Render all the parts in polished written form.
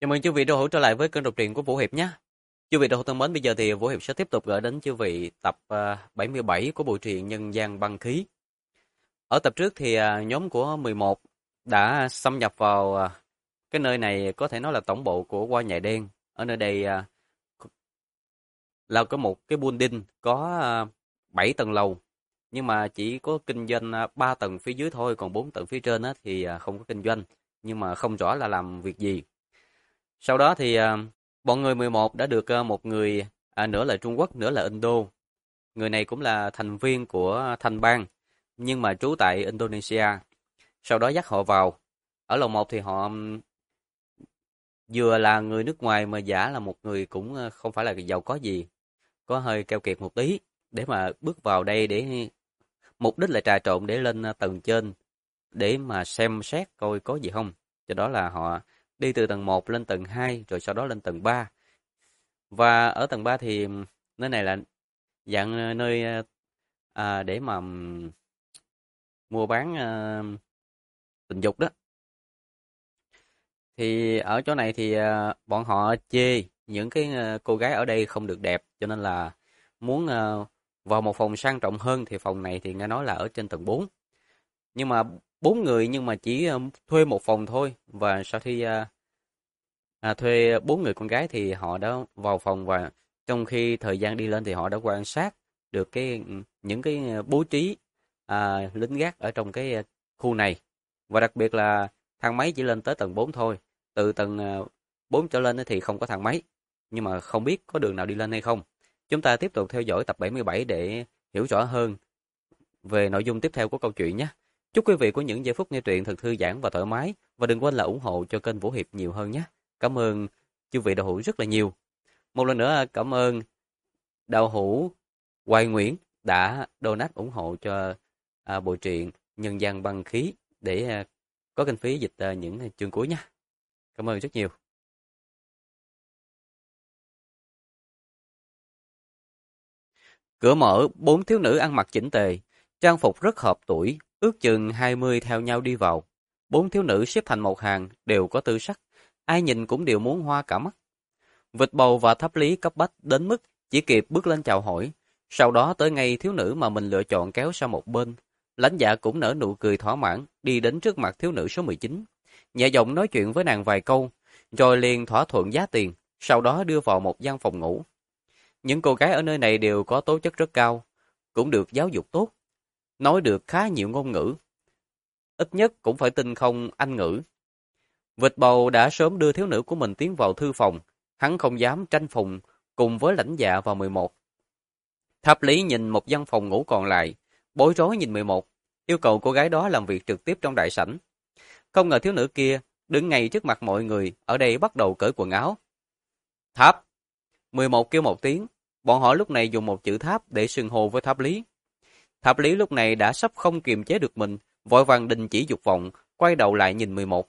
Chào mừng chư vị đô hữu trở lại với kênh đọc truyện của Vũ Hiệp nhé. Chư vị đô hữu thân mến, bây giờ thì Vũ Hiệp sẽ tiếp tục gửi đến chư vị tập 77 của bộ truyện Nhân gian băng khí. Ở tập trước thì nhóm của 11 đã xâm nhập vào cái nơi này, có thể nói là tổng bộ của Hoa Nhài Đen. Ở nơi đây là có một cái building có 7 tầng lầu, nhưng mà chỉ có kinh doanh 3 tầng phía dưới thôi, còn 4 tầng phía trên thì không có kinh doanh, nhưng mà không rõ là làm việc gì. Sau đó thì bọn người 11 đã được một người nửa là Trung Quốc, nửa là Indo. Người này cũng là thành viên của Thanh Bang, nhưng mà trú tại Indonesia. Sau đó dắt họ vào. Ở lầu 1 thì họ vừa là người nước ngoài mà giả là một người cũng không phải là giàu có gì, có hơi keo kiệt một tí, để mà bước vào đây để mục đích là trà trộn để lên tầng trên để mà xem xét coi có gì không. Cho đó là họ đi từ tầng 1 lên tầng 2 rồi sau đó lên tầng 3. Và ở tầng 3 thì nơi này là dạng nơi để mà mua bán tình dục đó. Thì ở chỗ này thì bọn họ chê những cái cô gái ở đây không được đẹp, cho nên là muốn vào một phòng sang trọng hơn. Thì phòng này thì nghe nói là ở trên tầng 4. Nhưng mà 4 người nhưng mà chỉ thuê một phòng thôi. Và sau khi thuê 4 người con gái thì họ đã vào phòng, và trong khi thời gian đi lên thì họ đã quan sát được những cái bố trí lính gác ở trong cái khu này. Và đặc biệt là thang máy chỉ lên tới tầng 4 thôi. Từ tầng 4 trở lên thì không có thang máy. Nhưng mà không biết có đường nào đi lên hay không. Chúng ta tiếp tục theo dõi tập 77 để hiểu rõ hơn về nội dung tiếp theo của câu chuyện nhé. Chúc quý vị có những giây phút nghe truyện thật thư giãn và thoải mái. Và đừng quên là ủng hộ cho kênh Vũ Hiệp nhiều hơn nhé. Cảm ơn chư vị đạo hữu rất là nhiều. Một lần nữa cảm ơn đạo hữu Hoài Nguyễn đã donate ủng hộ cho bộ truyện Nhân gian băng khí để có kinh phí dịch những chương cuối nhé. Cảm ơn rất nhiều. Cửa mở, 4 thiếu nữ ăn mặc chỉnh tề, trang phục rất hợp tuổi, ước chừng 20 theo nhau đi vào. 4 thiếu nữ xếp thành một hàng, đều có tư sắc, ai nhìn cũng đều muốn hoa cả mắt. Vịt bầu và tháp lý cấp bách đến mức chỉ kịp bước lên chào hỏi, sau đó tới ngay thiếu nữ mà mình lựa chọn kéo sang một bên. Lãnh Dạ cũng nở nụ cười thỏa mãn, đi đến trước mặt thiếu nữ số 19, nhẹ giọng nói chuyện với nàng vài câu, rồi liền thỏa thuận giá tiền, sau đó đưa vào một gian phòng ngủ. Những cô gái ở nơi này đều có tố chất rất cao, cũng được giáo dục tốt, nói được khá nhiều ngôn ngữ, ít nhất cũng phải tinh không Anh ngữ. Vịt bầu đã sớm đưa thiếu nữ của mình tiến vào thư phòng, hắn không dám tranh phùng cùng với Lãnh Dạ vào 11. Tháp Lý nhìn một gian phòng ngủ còn lại, bối rối nhìn 11, yêu cầu cô gái đó làm việc trực tiếp trong đại sảnh. Không ngờ thiếu nữ kia đứng ngay trước mặt mọi người ở đây bắt đầu cởi quần áo. Tháp! 11 kêu một tiếng, bọn họ lúc này dùng một chữ tháp để xưng hô với Tháp Lý. Tháp Lý lúc này đã sắp không kiềm chế được mình, vội vàng đình chỉ dục vọng, quay đầu lại nhìn 11.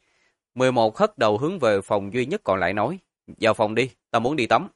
11 hất đầu hướng về phòng duy nhất còn lại nói, vào phòng đi, ta muốn đi tắm.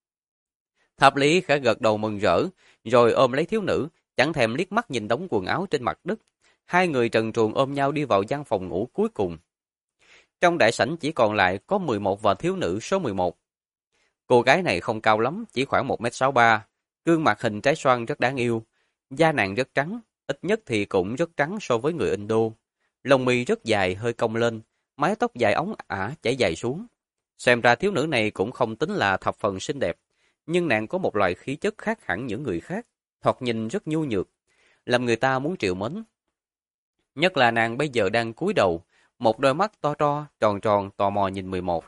Tháp Lý khẽ gật đầu mừng rỡ, rồi ôm lấy thiếu nữ, chẳng thèm liếc mắt nhìn đống quần áo trên mặt đất. Hai người trần truồng ôm nhau đi vào gian phòng ngủ cuối cùng. Trong đại sảnh chỉ còn lại có 11 và thiếu nữ số 11. Cô gái này không cao lắm, chỉ khoảng 1m63, gương mặt hình trái xoan rất đáng yêu, da nàng rất trắng, ít nhất thì cũng rất trắng so với người Indo. Lông mi rất dài hơi cong lên, mái tóc dài óng ả chảy dài xuống. Xem ra thiếu nữ này cũng không tính là thập phần xinh đẹp, nhưng nàng có một loại khí chất khác hẳn những người khác, thoạt nhìn rất nhu nhược, làm người ta muốn trìu mến. Nhất là nàng bây giờ đang cúi đầu, một đôi mắt to to, tròn tròn tò mò nhìn 11.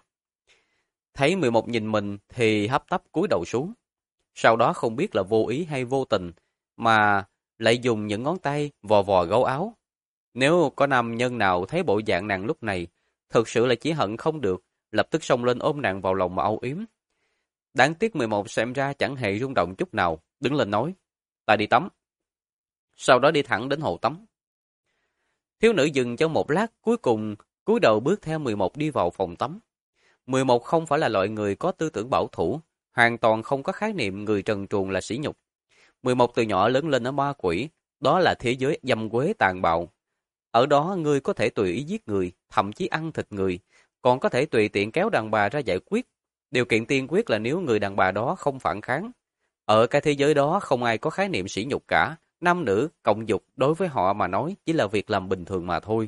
Thấy 11 nhìn mình thì hấp tấp cúi đầu xuống. Sau đó không biết là vô ý hay vô tình, mà lại dùng những ngón tay vò vò gấu áo. Nếu có nam nhân nào thấy bộ dạng nàng lúc này, thực sự là chỉ hận không được, lập tức xông lên ôm nàng vào lòng mà âu yếm. Đáng tiếc 11 xem ra chẳng hề rung động chút nào, đứng lên nói, ta đi tắm. Sau đó đi thẳng đến hồ tắm. Thiếu nữ dừng trong một lát, cuối cùng cúi đầu bước theo 11 đi vào phòng tắm. 11 không phải là loại người có tư tưởng bảo thủ, hoàn toàn không có khái niệm người trần truồng là sỉ nhục. 11 từ nhỏ lớn lên ở ma quỷ, đó là thế giới dâm quế tàn bạo. Ở đó ngươi có thể tùy ý giết người, thậm chí ăn thịt người, còn có thể tùy tiện kéo đàn bà ra giải quyết. Điều kiện tiên quyết là nếu người đàn bà đó không phản kháng. Ở cái thế giới đó không ai có khái niệm sỉ nhục cả, nam nữ, cộng dục đối với họ mà nói chỉ là việc làm bình thường mà thôi.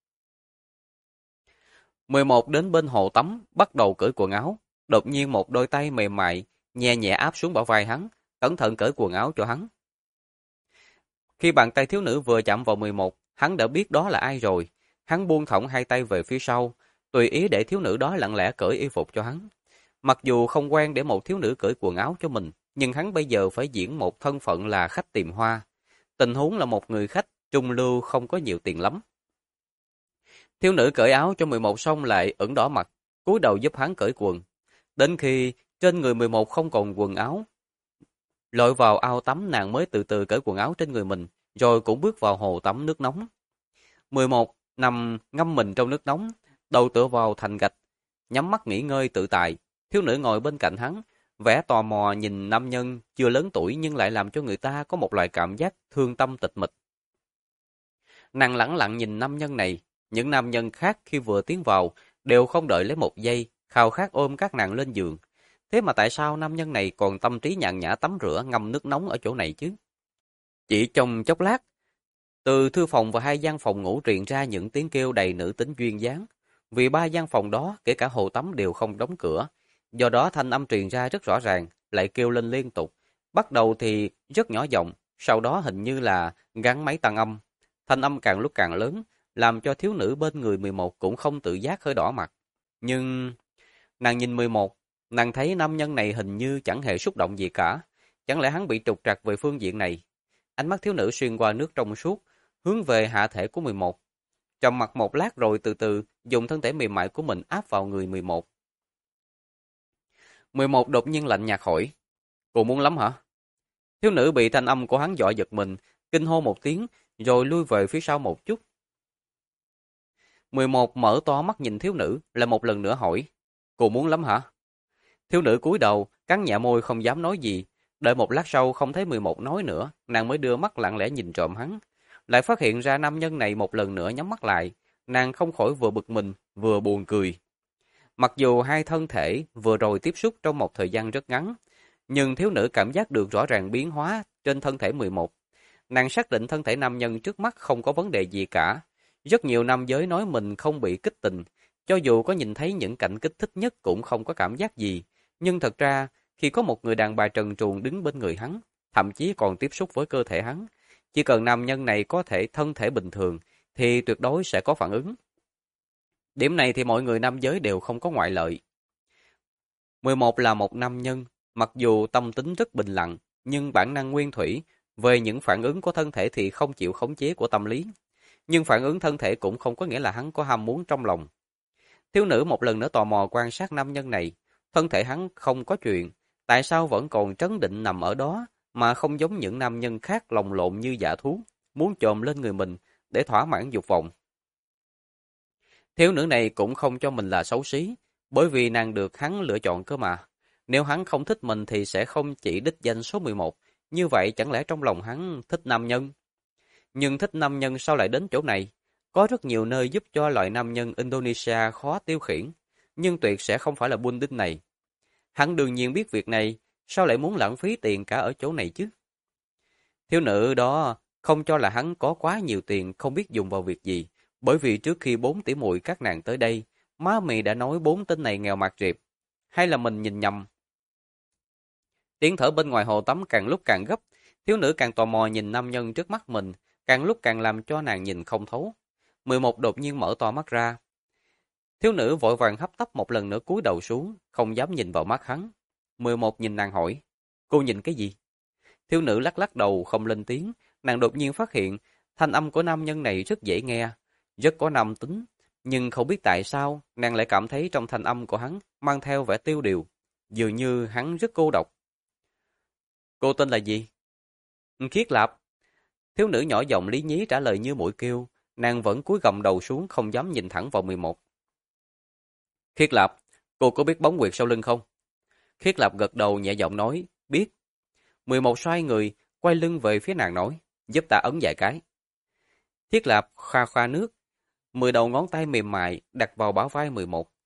11 đến bên hồ tắm, bắt đầu cởi quần áo. Đột nhiên một đôi tay mềm mại, nhẹ nhẹ áp xuống bả vai hắn, cẩn thận cởi quần áo cho hắn. Khi bàn tay thiếu nữ vừa chạm vào 11, hắn đã biết đó là ai rồi. Hắn buông thõng hai tay về phía sau, tùy ý để thiếu nữ đó lặng lẽ cởi y phục cho hắn. Mặc dù không quen để một thiếu nữ cởi quần áo cho mình, nhưng hắn bây giờ phải diễn một thân phận là khách tìm hoa. Tình huống là một người khách trung lưu không có nhiều tiền lắm. Thiếu nữ cởi áo cho 11 xong lại ửng đỏ mặt, cúi đầu giúp hắn cởi quần. Đến khi trên người 11 không còn quần áo, lội vào ao tắm nàng mới từ từ cởi quần áo trên người mình, rồi cũng bước vào hồ tắm nước nóng. 11 nằm ngâm mình trong nước nóng, đầu tựa vào thành gạch, nhắm mắt nghỉ ngơi tự tại. Thiếu nữ ngồi bên cạnh hắn, vẻ tò mò nhìn nam nhân chưa lớn tuổi nhưng lại làm cho người ta có một loại cảm giác thương tâm tịch mịch. Nàng lẳng lặng nhìn nam nhân này, những nam nhân khác khi vừa tiến vào đều không đợi lấy một giây, khao khát ôm các nàng lên giường. Thế mà tại sao nam nhân này còn tâm trí nhàn nhã tắm rửa ngâm nước nóng ở chỗ này chứ? Chỉ trong chốc lát, từ thư phòng và hai gian phòng ngủ truyền ra những tiếng kêu đầy nữ tính duyên dáng. Vì ba gian phòng đó, kể cả hồ tắm đều không đóng cửa. Do đó thanh âm truyền ra rất rõ ràng, lại kêu lên liên tục. Bắt đầu thì rất nhỏ giọng, sau đó hình như là gắn máy tăng âm. Thanh âm càng lúc càng lớn, làm cho thiếu nữ bên người 11 cũng không tự giác hơi đỏ mặt. Nhưng nàng nhìn 11, nàng thấy nam nhân này hình như chẳng hề xúc động gì cả. Chẳng lẽ hắn bị trục trặc về phương diện này? Ánh mắt thiếu nữ xuyên qua nước trong suốt, hướng về hạ thể của 11. Trầm mặc một lát rồi từ từ dùng thân thể mềm mại của mình áp vào người 11. 11 đột nhiên lạnh nhạt hỏi, cô muốn lắm hả? Thiếu nữ bị thanh âm của hắn dọa giật mình, kinh hô một tiếng, rồi lui về phía sau một chút. 11 mở to mắt nhìn thiếu nữ, lại một lần nữa hỏi, cô muốn lắm hả? Thiếu nữ cúi đầu, cắn nhẹ môi không dám nói gì. Đợi một lát sau không thấy 11 nói nữa, nàng mới đưa mắt lặng lẽ nhìn trộm hắn. Lại phát hiện ra nam nhân này một lần nữa nhắm mắt lại, nàng không khỏi vừa bực mình, vừa buồn cười. Mặc dù hai thân thể vừa rồi tiếp xúc trong một thời gian rất ngắn, nhưng thiếu nữ cảm giác được rõ ràng biến hóa trên thân thể 11. Nàng xác định thân thể nam nhân trước mắt không có vấn đề gì cả. Rất nhiều nam giới nói mình không bị kích tình, cho dù có nhìn thấy những cảnh kích thích nhất cũng không có cảm giác gì. Nhưng thật ra, khi có một người đàn bà trần truồng đứng bên người hắn, thậm chí còn tiếp xúc với cơ thể hắn, chỉ cần nam nhân này có thể thân thể bình thường, thì tuyệt đối sẽ có phản ứng. Điểm này thì mọi người nam giới đều không có ngoại lệ. 11 là một nam nhân, mặc dù tâm tính rất bình lặng, nhưng bản năng nguyên thủy, về những phản ứng của thân thể thì không chịu khống chế của tâm lý. Nhưng phản ứng thân thể cũng không có nghĩa là hắn có ham muốn trong lòng. Thiếu nữ một lần nữa tò mò quan sát nam nhân này, thân thể hắn không có chuyện, tại sao vẫn còn trấn định nằm ở đó, mà không giống những nam nhân khác lồng lộn như dã thú, muốn chồm lên người mình để thỏa mãn dục vọng. Thiếu nữ này cũng không cho mình là xấu xí, bởi vì nàng được hắn lựa chọn cơ mà. Nếu hắn không thích mình thì sẽ không chỉ đích danh số 11, như vậy chẳng lẽ trong lòng hắn thích nam nhân? Nhưng thích nam nhân sao lại đến chỗ này? Có rất nhiều nơi giúp cho loại nam nhân Indonesia khó tiêu khiển, nhưng tuyệt sẽ không phải là buôn đinh này. Hắn đương nhiên biết việc này, sao lại muốn lãng phí tiền cả ở chỗ này chứ? Thiếu nữ đó không cho là hắn có quá nhiều tiền không biết dùng vào việc gì, bởi vì trước khi 4 tỷ muội các nàng tới đây, má mì đã nói 4 tên này nghèo mạt rệp. Hay là mình nhìn nhầm? Tiếng thở bên ngoài hồ tắm càng lúc càng gấp, thiếu nữ càng tò mò nhìn nam nhân trước mắt mình, càng lúc càng làm cho nàng nhìn không thấu. 11 đột nhiên mở to mắt ra. Thiếu nữ vội vàng hấp tấp một lần nữa cúi đầu xuống, không dám nhìn vào mắt hắn. 11 nhìn nàng hỏi, cô nhìn cái gì? Thiếu nữ lắc lắc đầu không lên tiếng, nàng đột nhiên phát hiện thanh âm của nam nhân này rất dễ nghe, rất có nam tính, nhưng không biết tại sao nàng lại cảm thấy trong thanh âm của hắn mang theo vẻ tiêu điều, dường như hắn rất cô độc. Cô tên là gì? Khiết Lạp. Thiếu nữ nhỏ giọng lý nhí trả lời như muội kêu, nàng vẫn cúi gằm đầu xuống không dám nhìn thẳng vào 11. Khiết Lạp, cô có biết bóng huyệt sau lưng không? Khiết Lạp gật đầu nhẹ giọng nói, biết. 11 xoay người, quay lưng về phía nàng nói, giúp ta ấn vài cái. Thiết Lạp khoa khoa nước, 10 đầu ngón tay mềm mại đặt vào bả vai 11,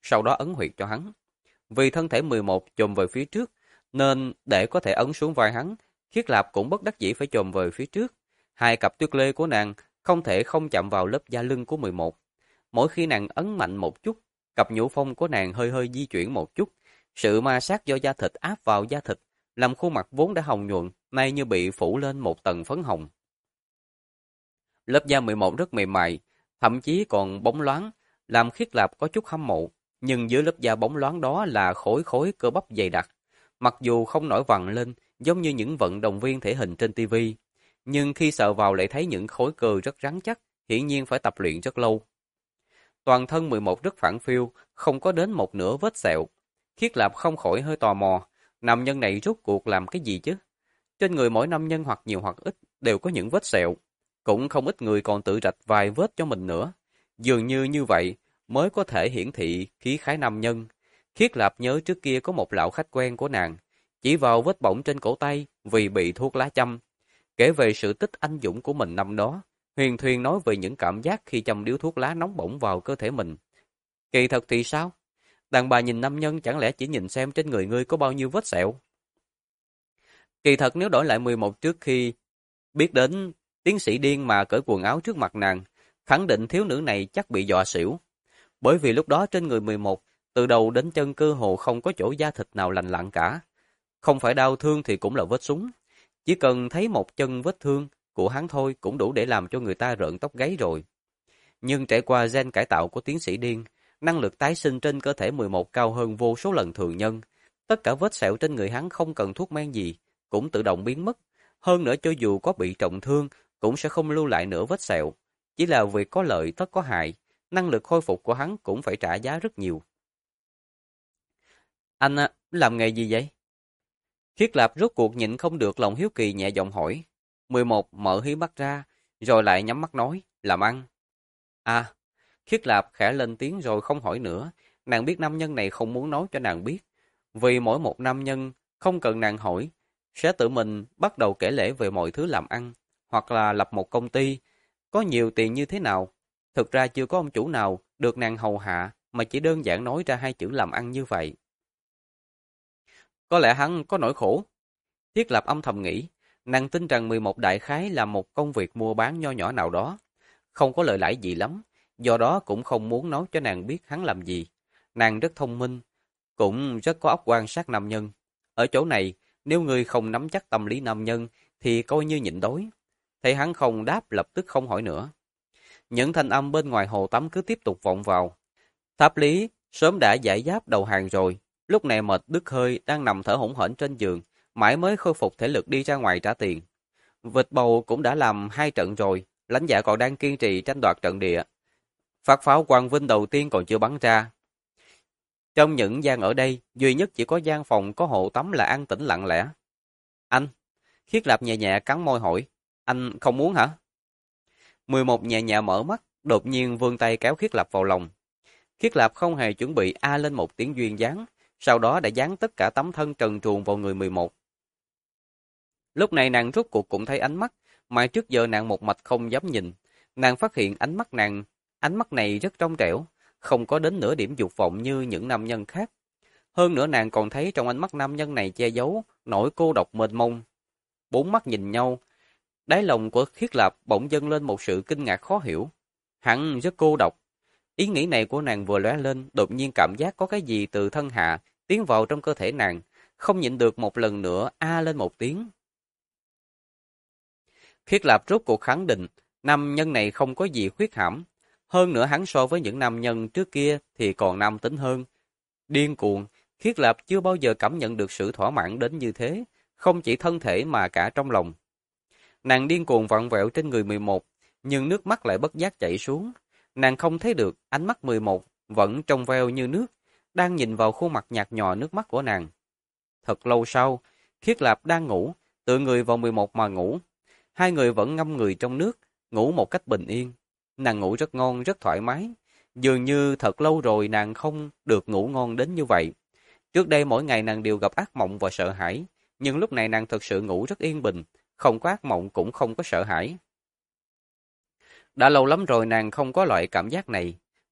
sau đó ấn huyệt cho hắn. Vì thân thể 11 chồm về phía trước, nên để có thể ấn xuống vai hắn, Khiết Lạp cũng bất đắc dĩ phải chồm về phía trước. Hai cặp tuyết lê của nàng không thể không chạm vào lớp da lưng của 11. Mỗi khi nàng ấn mạnh một chút, cặp nhũ phong của nàng hơi hơi di chuyển một chút. Sự ma sát do da thịt áp vào da thịt, làm khuôn mặt vốn đã hồng nhuận, nay như bị phủ lên một tầng phấn hồng. Lớp da 11 rất mềm mại, thậm chí còn bóng loáng, làm Khiết Lạp có chút hâm mộ. Nhưng dưới lớp da bóng loáng đó là khối khối cơ bắp dày đặc. Mặc dù không nổi vằn lên, giống như những vận động viên thể hình trên TV, nhưng khi sờ vào lại thấy những khối cơ rất rắn chắc, hiển nhiên phải tập luyện rất lâu. Toàn thân 11 rất phẳng phiu, không có đến một nửa vết sẹo. Khiết Lạp không khỏi hơi tò mò, nam nhân này rốt cuộc làm cái gì chứ? Trên người mỗi nam nhân hoặc nhiều hoặc ít đều có những vết sẹo, cũng không ít người còn tự rạch vài vết cho mình nữa. Dường như vậy mới có thể hiển thị khí khái nam nhân. Khiết Lạp nhớ trước kia có một lão khách quen của nàng, chỉ vào vết bỏng trên cổ tay vì bị thuốc lá châm, kể về sự tích anh dũng của mình năm đó, huyền thuyên nói về những cảm giác khi châm điếu thuốc lá nóng bỏng vào cơ thể mình. Kỳ thật thì sao? Đàn bà nhìn nam nhân chẳng lẽ chỉ nhìn xem trên người ngươi có bao nhiêu vết sẹo? Kỳ thật nếu đổi lại 11 trước khi biết đến tiến sĩ điên mà cởi quần áo trước mặt nàng, khẳng định thiếu nữ này chắc bị dọa xỉu. Bởi vì lúc đó trên người 11, từ đầu đến chân cơ hồ không có chỗ da thịt nào lành lặn cả. Không phải đau thương thì cũng là vết súng. Chỉ cần thấy một chân vết thương của hắn thôi cũng đủ để làm cho người ta rợn tóc gáy rồi. Nhưng trải qua gen cải tạo của tiến sĩ điên, năng lực tái sinh trên cơ thể 11 cao hơn vô số lần thường nhân. Tất cả vết sẹo trên người hắn không cần thuốc men gì, cũng tự động biến mất. Hơn nữa cho dù có bị trọng thương, cũng sẽ không lưu lại nửa vết sẹo. Chỉ là vì có lợi tất có hại, năng lực khôi phục của hắn cũng phải trả giá rất nhiều. Anh làm nghề gì vậy? Khiết Lạp rốt cuộc nhịn không được lòng hiếu kỳ nhẹ giọng hỏi. 11 mở hí mắt ra, rồi lại nhắm mắt nói, làm ăn. À, Khiết Lạp khẽ lên tiếng rồi không hỏi nữa. Nàng biết nam nhân này không muốn nói cho nàng biết. Vì mỗi một nam nhân không cần nàng hỏi, sẽ tự mình bắt đầu kể lể về mọi thứ làm ăn, hoặc là lập một công ty, có nhiều tiền như thế nào. Thực ra chưa có ông chủ nào được nàng hầu hạ mà chỉ đơn giản nói ra hai chữ làm ăn như vậy. Có lẽ hắn có nỗi khổ. Thiết Lập âm thầm nghĩ, nàng tin rằng 11 đại khái là một công việc mua bán nho nhỏ nào đó, không có lợi lãi gì lắm, do đó cũng không muốn nói cho nàng biết hắn làm gì. Nàng rất thông minh, cũng rất có óc quan sát nam nhân. Ở chỗ này, nếu người không nắm chắc tâm lý nam nhân, thì coi như nhịn đói. Thấy hắn không đáp lập tức không hỏi nữa. Những thanh âm bên ngoài hồ tắm cứ tiếp tục vọng vào. Tháp Lý sớm đã giải giáp đầu hàng rồi, lúc này mệt đứt hơi đang nằm thở hổn hển trên giường, mãi mới khôi phục thể lực đi ra ngoài trả tiền. Vịt bầu cũng đã làm 2 trận rồi, lãnh dạ còn đang kiên trì tranh đoạt trận địa. Phát pháo quang vinh đầu tiên còn chưa bắn ra. Trong những gian ở đây, duy nhất chỉ có gian phòng có hồ tắm là an tĩnh lặng lẽ. Anh, Khiết Lạp nhẹ nhẹ cắn môi hỏi, anh không muốn hả? 11 nhẹ nhẹ mở mắt, đột nhiên vươn tay kéo Khiết Lạp vào lòng. Khiết Lạp không hề chuẩn bị a lên một tiếng duyên dáng, sau đó đã dán tất cả tấm thân trần truồng vào người 11. Lúc này nàng rốt cuộc cũng thấy ánh mắt, mà trước giờ nàng một mạch không dám nhìn. Nàng phát hiện ánh mắt này rất trong trẻo, không có đến nửa điểm dục vọng như những nam nhân khác. Hơn nữa nàng còn thấy trong ánh mắt nam nhân này che giấu nỗi cô độc mênh mông. Bốn mắt nhìn nhau, đáy lòng của Khiết Lạp bỗng dâng lên một sự kinh ngạc khó hiểu. Hắn rất cô độc. Ý nghĩ này của nàng vừa lóe lên, đột nhiên cảm giác có cái gì từ thân hạ tiến vào trong cơ thể nàng, không nhịn được một lần nữa a lên một tiếng. Khiết Lạp rốt cuộc khẳng định, nam nhân này không có gì khuyết hãm. Hơn nữa hắn so với những nam nhân trước kia thì còn nam tính hơn. Điên cuồng, Khiết Lạp chưa bao giờ cảm nhận được sự thỏa mãn đến như thế, không chỉ thân thể mà cả trong lòng. Nàng điên cuồng vặn vẹo trên người 11, nhưng nước mắt lại bất giác chảy xuống. Nàng không thấy được ánh mắt 11 vẫn trong veo như nước, đang nhìn vào khuôn mặt nhạt nhòa nước mắt của nàng. Thật lâu sau, Khiết Lạp đang ngủ, tựa người vào 11 mà ngủ. Hai người vẫn ngâm người trong nước, ngủ một cách bình yên. Nàng ngủ rất ngon, rất thoải mái. Dường như thật lâu rồi nàng không được ngủ ngon đến như vậy. Trước đây mỗi ngày nàng đều gặp ác mộng và sợ hãi, nhưng lúc này nàng thực sự ngủ rất yên bình, không có ác mộng cũng không có sợ hãi. Đã lâu lắm rồi nàng không có loại cảm giác này.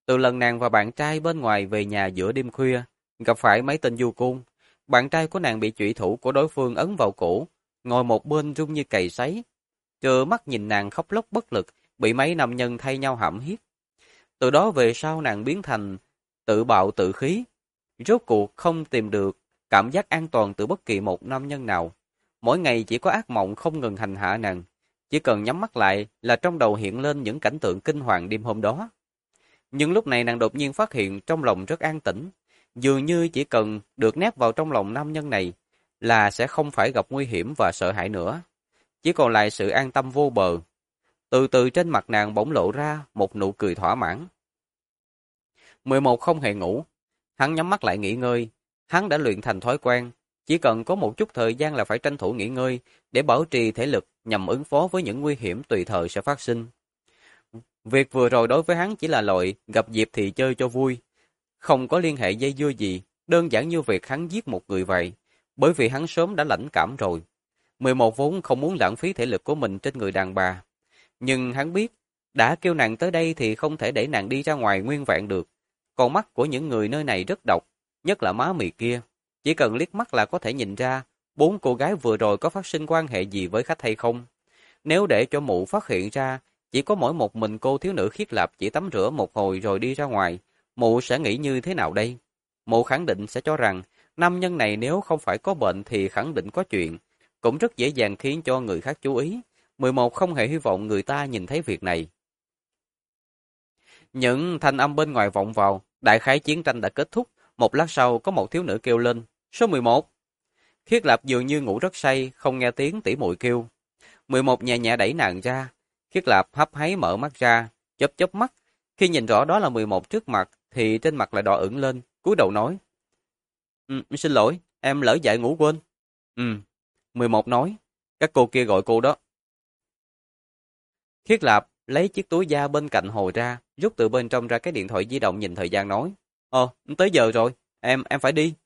Từ lần nàng và bạn trai bên ngoài về nhà giữa đêm khuya, gặp phải mấy tên du côn, bạn trai của nàng bị chủy thủ của đối phương ấn vào cổ, ngồi một bên run như cầy sấy, trơ mắt nhìn nàng khóc lóc bất lực, bị mấy nam nhân thay nhau hãm hiếp. Từ đó về sau nàng biến thành tự bạo tự khí, rốt cuộc không tìm được cảm giác an toàn từ bất kỳ một nam nhân nào. Mỗi ngày chỉ có ác mộng không ngừng hành hạ nàng, chỉ cần nhắm mắt lại là trong đầu hiện lên những cảnh tượng kinh hoàng đêm hôm đó. Nhưng lúc này nàng đột nhiên phát hiện trong lòng rất an tĩnh, dường như chỉ cần được nép vào trong lòng nam nhân này là sẽ không phải gặp nguy hiểm và sợ hãi nữa, chỉ còn lại sự an tâm vô bờ. Từ từ trên mặt nàng bỗng lộ ra một nụ cười thỏa mãn. 11 không hề ngủ, hắn nhắm mắt lại nghỉ ngơi, hắn đã luyện thành thói quen, chỉ cần có một chút thời gian là phải tranh thủ nghỉ ngơi để bảo trì thể lực nhằm ứng phó với những nguy hiểm tùy thời sẽ phát sinh. Việc vừa rồi đối với hắn chỉ là loại gặp dịp thì chơi cho vui, không có liên hệ dây dưa gì, đơn giản như việc hắn giết một người vậy, bởi vì hắn sớm đã lãnh cảm rồi. 11 vốn không muốn lãng phí thể lực của mình trên người đàn bà, nhưng hắn biết, đã kêu nàng tới đây thì không thể để nàng đi ra ngoài nguyên vẹn được. Con mắt của những người nơi này rất độc, nhất là má mì kia. Chỉ cần liếc mắt là có thể nhìn ra, 4 cô gái vừa rồi có phát sinh quan hệ gì với khách hay không. Nếu để cho mụ phát hiện ra, chỉ có mỗi một mình cô thiếu nữ Khiết Lạp chỉ tắm rửa một hồi rồi đi ra ngoài, mụ sẽ nghĩ như thế nào đây? Mụ khẳng định sẽ cho rằng, nam nhân này nếu không phải có bệnh thì khẳng định có chuyện, cũng rất dễ dàng khiến cho người khác chú ý. 11 không hề hy vọng người ta nhìn thấy việc này. Những thanh âm bên ngoài vọng vào, đại khái chiến tranh đã kết thúc, một lát sau có một thiếu nữ kêu lên, số 11. Khiết Lạp dường như ngủ rất say, không nghe tiếng tỉ muội kêu. 11 nhẹ nhẹ đẩy nàng ra, Khiết Lạp hấp háy mở mắt ra, chớp chớp mắt, khi nhìn rõ đó là 11 trước mặt thì trên mặt lại đỏ ửng lên, cúi đầu nói: Xin lỗi, em lỡ dại ngủ quên." 11 nói, "Các cô kia gọi cô đó." Khiết Lạp lấy chiếc túi da bên cạnh hồ ra, rút từ bên trong ra cái điện thoại di động nhìn thời gian nói: Tới giờ rồi, em phải đi."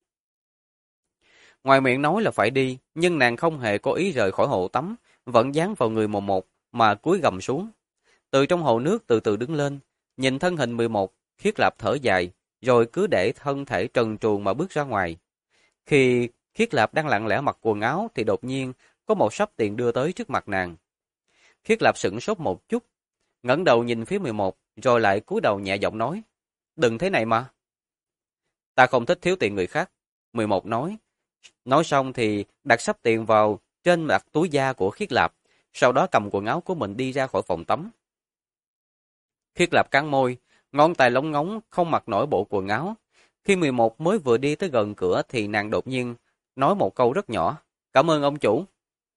Ngoài miệng nói là phải đi, nhưng nàng không hề có ý rời khỏi hồ tắm, vẫn dán vào người 11 mà cúi gầm xuống. Từ trong hồ nước từ từ đứng lên, nhìn thân hình 11, Khiết Lạp thở dài, rồi cứ để thân thể trần truồng mà bước ra ngoài. Khi Khiết Lạp đang lặng lẽ mặc quần áo thì đột nhiên có một sấp tiền đưa tới trước mặt nàng. Khiết Lạp sửng sốt một chút, ngẩng đầu nhìn phía 11, rồi lại cúi đầu nhẹ giọng nói: "Đừng thế này mà." "Ta không thích thiếu tiền người khác." 11 nói. Nói xong thì đặt sắp tiền vào trên mặt túi da của Khiết Lạp, sau đó cầm quần áo của mình đi ra khỏi phòng tắm. Khiết Lạp cắn môi, ngón tay lóng ngóng không mặc nổi bộ quần áo. Khi 11 mới vừa đi tới gần cửa thì nàng đột nhiên nói một câu rất nhỏ: "Cảm ơn ông chủ."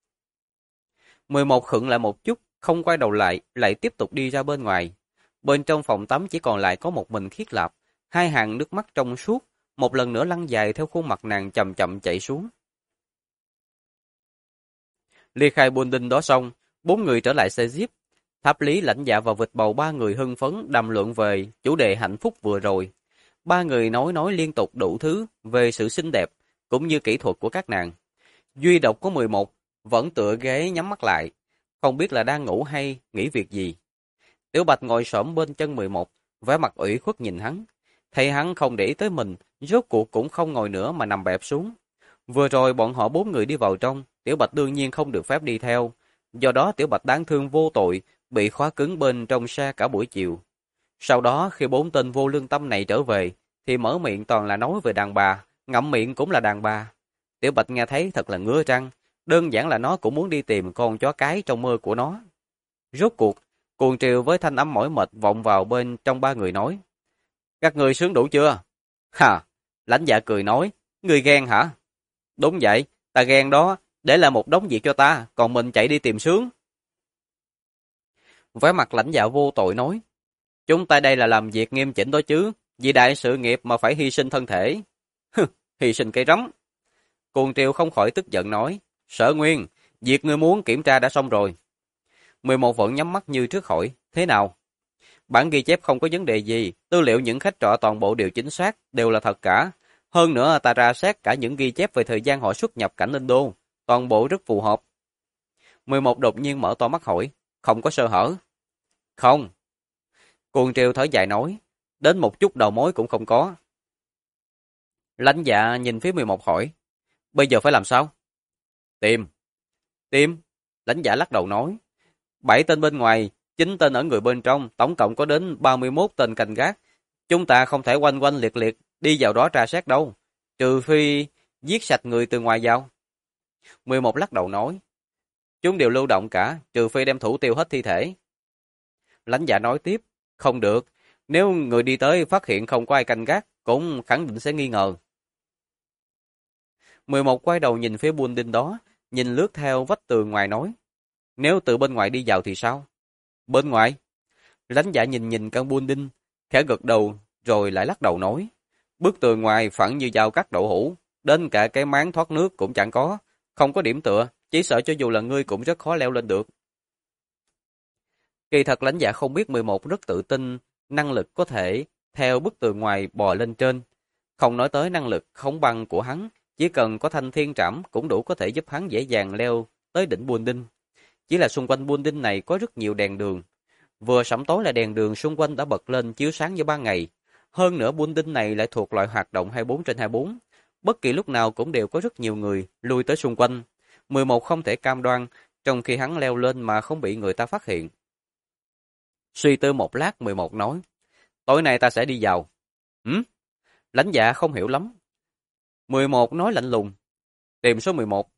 11 khựng lại một chút, không quay đầu lại, lại tiếp tục đi ra bên ngoài. Bên trong phòng tắm chỉ còn lại có một mình Khiết Lạp, hai hàng nước mắt trong suốt, một lần nữa lăn dài theo khuôn mặt nàng chậm chậm chảy xuống. Ly khai building đó xong, 4 người trở lại xe Jeep. Tháp Lý, Lãnh Dạ và Vịt Bầu ba người hưng phấn đàm luận về chủ đề hạnh phúc vừa rồi. Ba người nói liên tục đủ thứ về sự xinh đẹp cũng như kỹ thuật của các nàng. Duy độc có 11 vẫn tựa ghế nhắm mắt lại, không biết là đang ngủ hay nghĩ việc gì. Tiểu Bạch ngồi xổm bên chân 11, vẻ mặt ủy khuất nhìn hắn. Thấy hắn không để ý tới mình, rốt cuộc cũng không ngồi nữa mà nằm bẹp xuống. Vừa rồi bọn họ 4 người đi vào trong, Tiểu Bạch đương nhiên không được phép đi theo. Do đó Tiểu Bạch đáng thương vô tội, bị khóa cứng bên trong xe cả buổi chiều. Sau đó khi 4 tên vô lương tâm này trở về, thì mở miệng toàn là nói về đàn bà, ngậm miệng cũng là đàn bà. Tiểu Bạch nghe thấy thật là ngứa răng, đơn giản là nó cũng muốn đi tìm con chó cái trong mơ của nó. Rốt cuộc, cuồng triều với thanh âm mỏi mệt vọng vào bên trong ba người nói: "Các người sướng đủ chưa?" "Hà!" Lãnh Dạ cười nói: "Người ghen hả?" "Đúng vậy, ta ghen đó, để lại một đống việc cho ta, còn mình chạy đi tìm sướng." Vẻ mặt Lãnh Dạ vô tội nói: "Chúng ta đây là làm việc nghiêm chỉnh đó chứ, vì đại sự nghiệp mà phải hy sinh thân thể." "Hừ, hy sinh cái rắm." Cuồng triều không khỏi tức giận nói: "Sở Nguyên, việc ngươi muốn kiểm tra đã xong rồi." 11 vẫn nhắm mắt như trước hỏi: "Thế nào?" "Bản ghi chép không có vấn đề gì, tư liệu những khách trọ toàn bộ đều chính xác, đều là thật cả. Hơn nữa ta ra xét cả những ghi chép về thời gian họ xuất nhập cảnh Ninh Đô, toàn bộ rất phù hợp." 11 đột nhiên mở to mắt hỏi: "Không có sơ hở?" "Không." Cuồng triều thở dài nói: đến một chút đầu mối cũng không có. Lãnh Dạ nhìn phía 11 hỏi, bây giờ phải làm sao? Tìm. Tìm? Lãnh Dạ lắc đầu nói, 7 tên bên ngoài, 9 tên ở người bên trong, tổng cộng có đến 31 tên canh gác. Chúng ta không thể quanh quanh liệt liệt đi vào đó tra xét đâu, trừ phi giết sạch người từ ngoài vào. 11 lắc đầu nói, chúng đều lưu động cả, trừ phi đem thủ tiêu hết thi thể. Lãnh Dạ nói tiếp, không được, nếu người đi tới phát hiện không có ai canh gác, cũng khẳng định sẽ nghi ngờ. 11 quay đầu nhìn phía building đó, nhìn lướt theo vách tường ngoài nói, nếu từ bên ngoài đi vào thì sao? Bên ngoài? Lãnh Dạ nhìn nhìn căn building, khẽ gật đầu, rồi lại lắc đầu nói, bức tường ngoài phẳng như dao cắt đậu hũ, đến cả cái máng thoát nước cũng chẳng có, không có điểm tựa, chỉ sợ cho dù là ngươi cũng rất khó leo lên được. Kỳ thật Lãnh Dạ không biết 11 rất tự tin, năng lực có thể theo bức tường ngoài bò lên trên. Không nói tới năng lực khống băng của hắn, chỉ cần có thanh thiên trảm cũng đủ có thể giúp hắn dễ dàng leo tới đỉnh building. Chỉ là xung quanh building này có rất nhiều đèn đường. Vừa sẩm tối là đèn đường xung quanh đã bật lên chiếu sáng như ban ngày. Hơn nữa building này lại thuộc loại hoạt động 24/24. Bất kỳ lúc nào cũng đều có rất nhiều người lui tới xung quanh. 11 không thể cam đoan, trong khi hắn leo lên mà không bị người ta phát hiện. Suy tư một lát 11 nói, tối nay ta sẽ đi vào. Lãnh Dạ không hiểu lắm. 11 nói lạnh lùng, tìm số 11.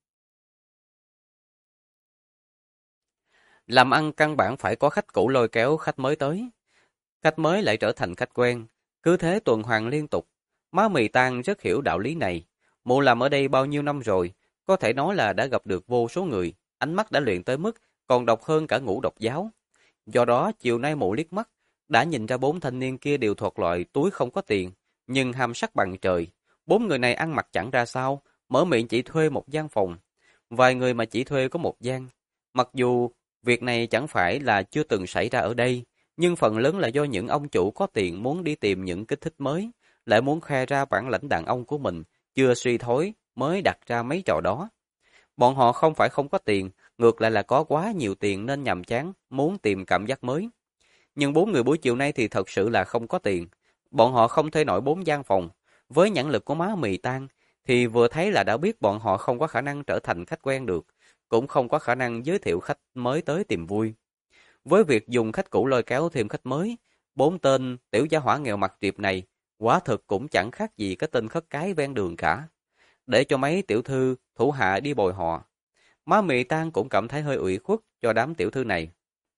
Làm ăn căn bản phải có khách cũ lôi kéo khách mới tới. Khách mới lại trở thành khách quen, cứ thế tuần hoàn liên tục. Má Mì Tang rất hiểu đạo lý này. Mụ làm ở đây bao nhiêu năm rồi, có thể nói là đã gặp được vô số người, ánh mắt đã luyện tới mức còn độc hơn cả Ngũ Độc Giáo. Do đó, chiều nay mụ liếc mắt, đã nhìn ra 4 thanh niên kia đều thuộc loại túi không có tiền, nhưng ham sắc bằng trời. 4 người này ăn mặc chẳng ra sao, mở miệng chỉ thuê một gian phòng. Vài người mà chỉ thuê có một gian. Mặc dù việc này chẳng phải là chưa từng xảy ra ở đây, nhưng phần lớn là do những ông chủ có tiền muốn đi tìm những kích thích mới, lại muốn khoe ra bản lãnh đàn ông của mình, chưa suy thoái mới đặt ra mấy trò đó. Bọn họ không phải không có tiền, ngược lại là có quá nhiều tiền nên nhàm chán, muốn tìm cảm giác mới. Nhưng 4 người buổi chiều nay thì thật sự là không có tiền. Bọn họ không thuê nổi 4 gian phòng. Với nhãn lực của Má Mì Tang thì vừa thấy là đã biết bọn họ không có khả năng trở thành khách quen được, cũng không có khả năng giới thiệu khách mới tới tìm vui. Với việc dùng khách cũ lôi kéo thêm khách mới, 4 tên tiểu gia hỏa nghèo mặt triệp này quả thực cũng chẳng khác gì cái tên khất cái ven đường cả. Để cho mấy tiểu thư thủ hạ đi bồi họ. Má Mì Tang cũng cảm thấy hơi ủy khuất cho đám tiểu thư này.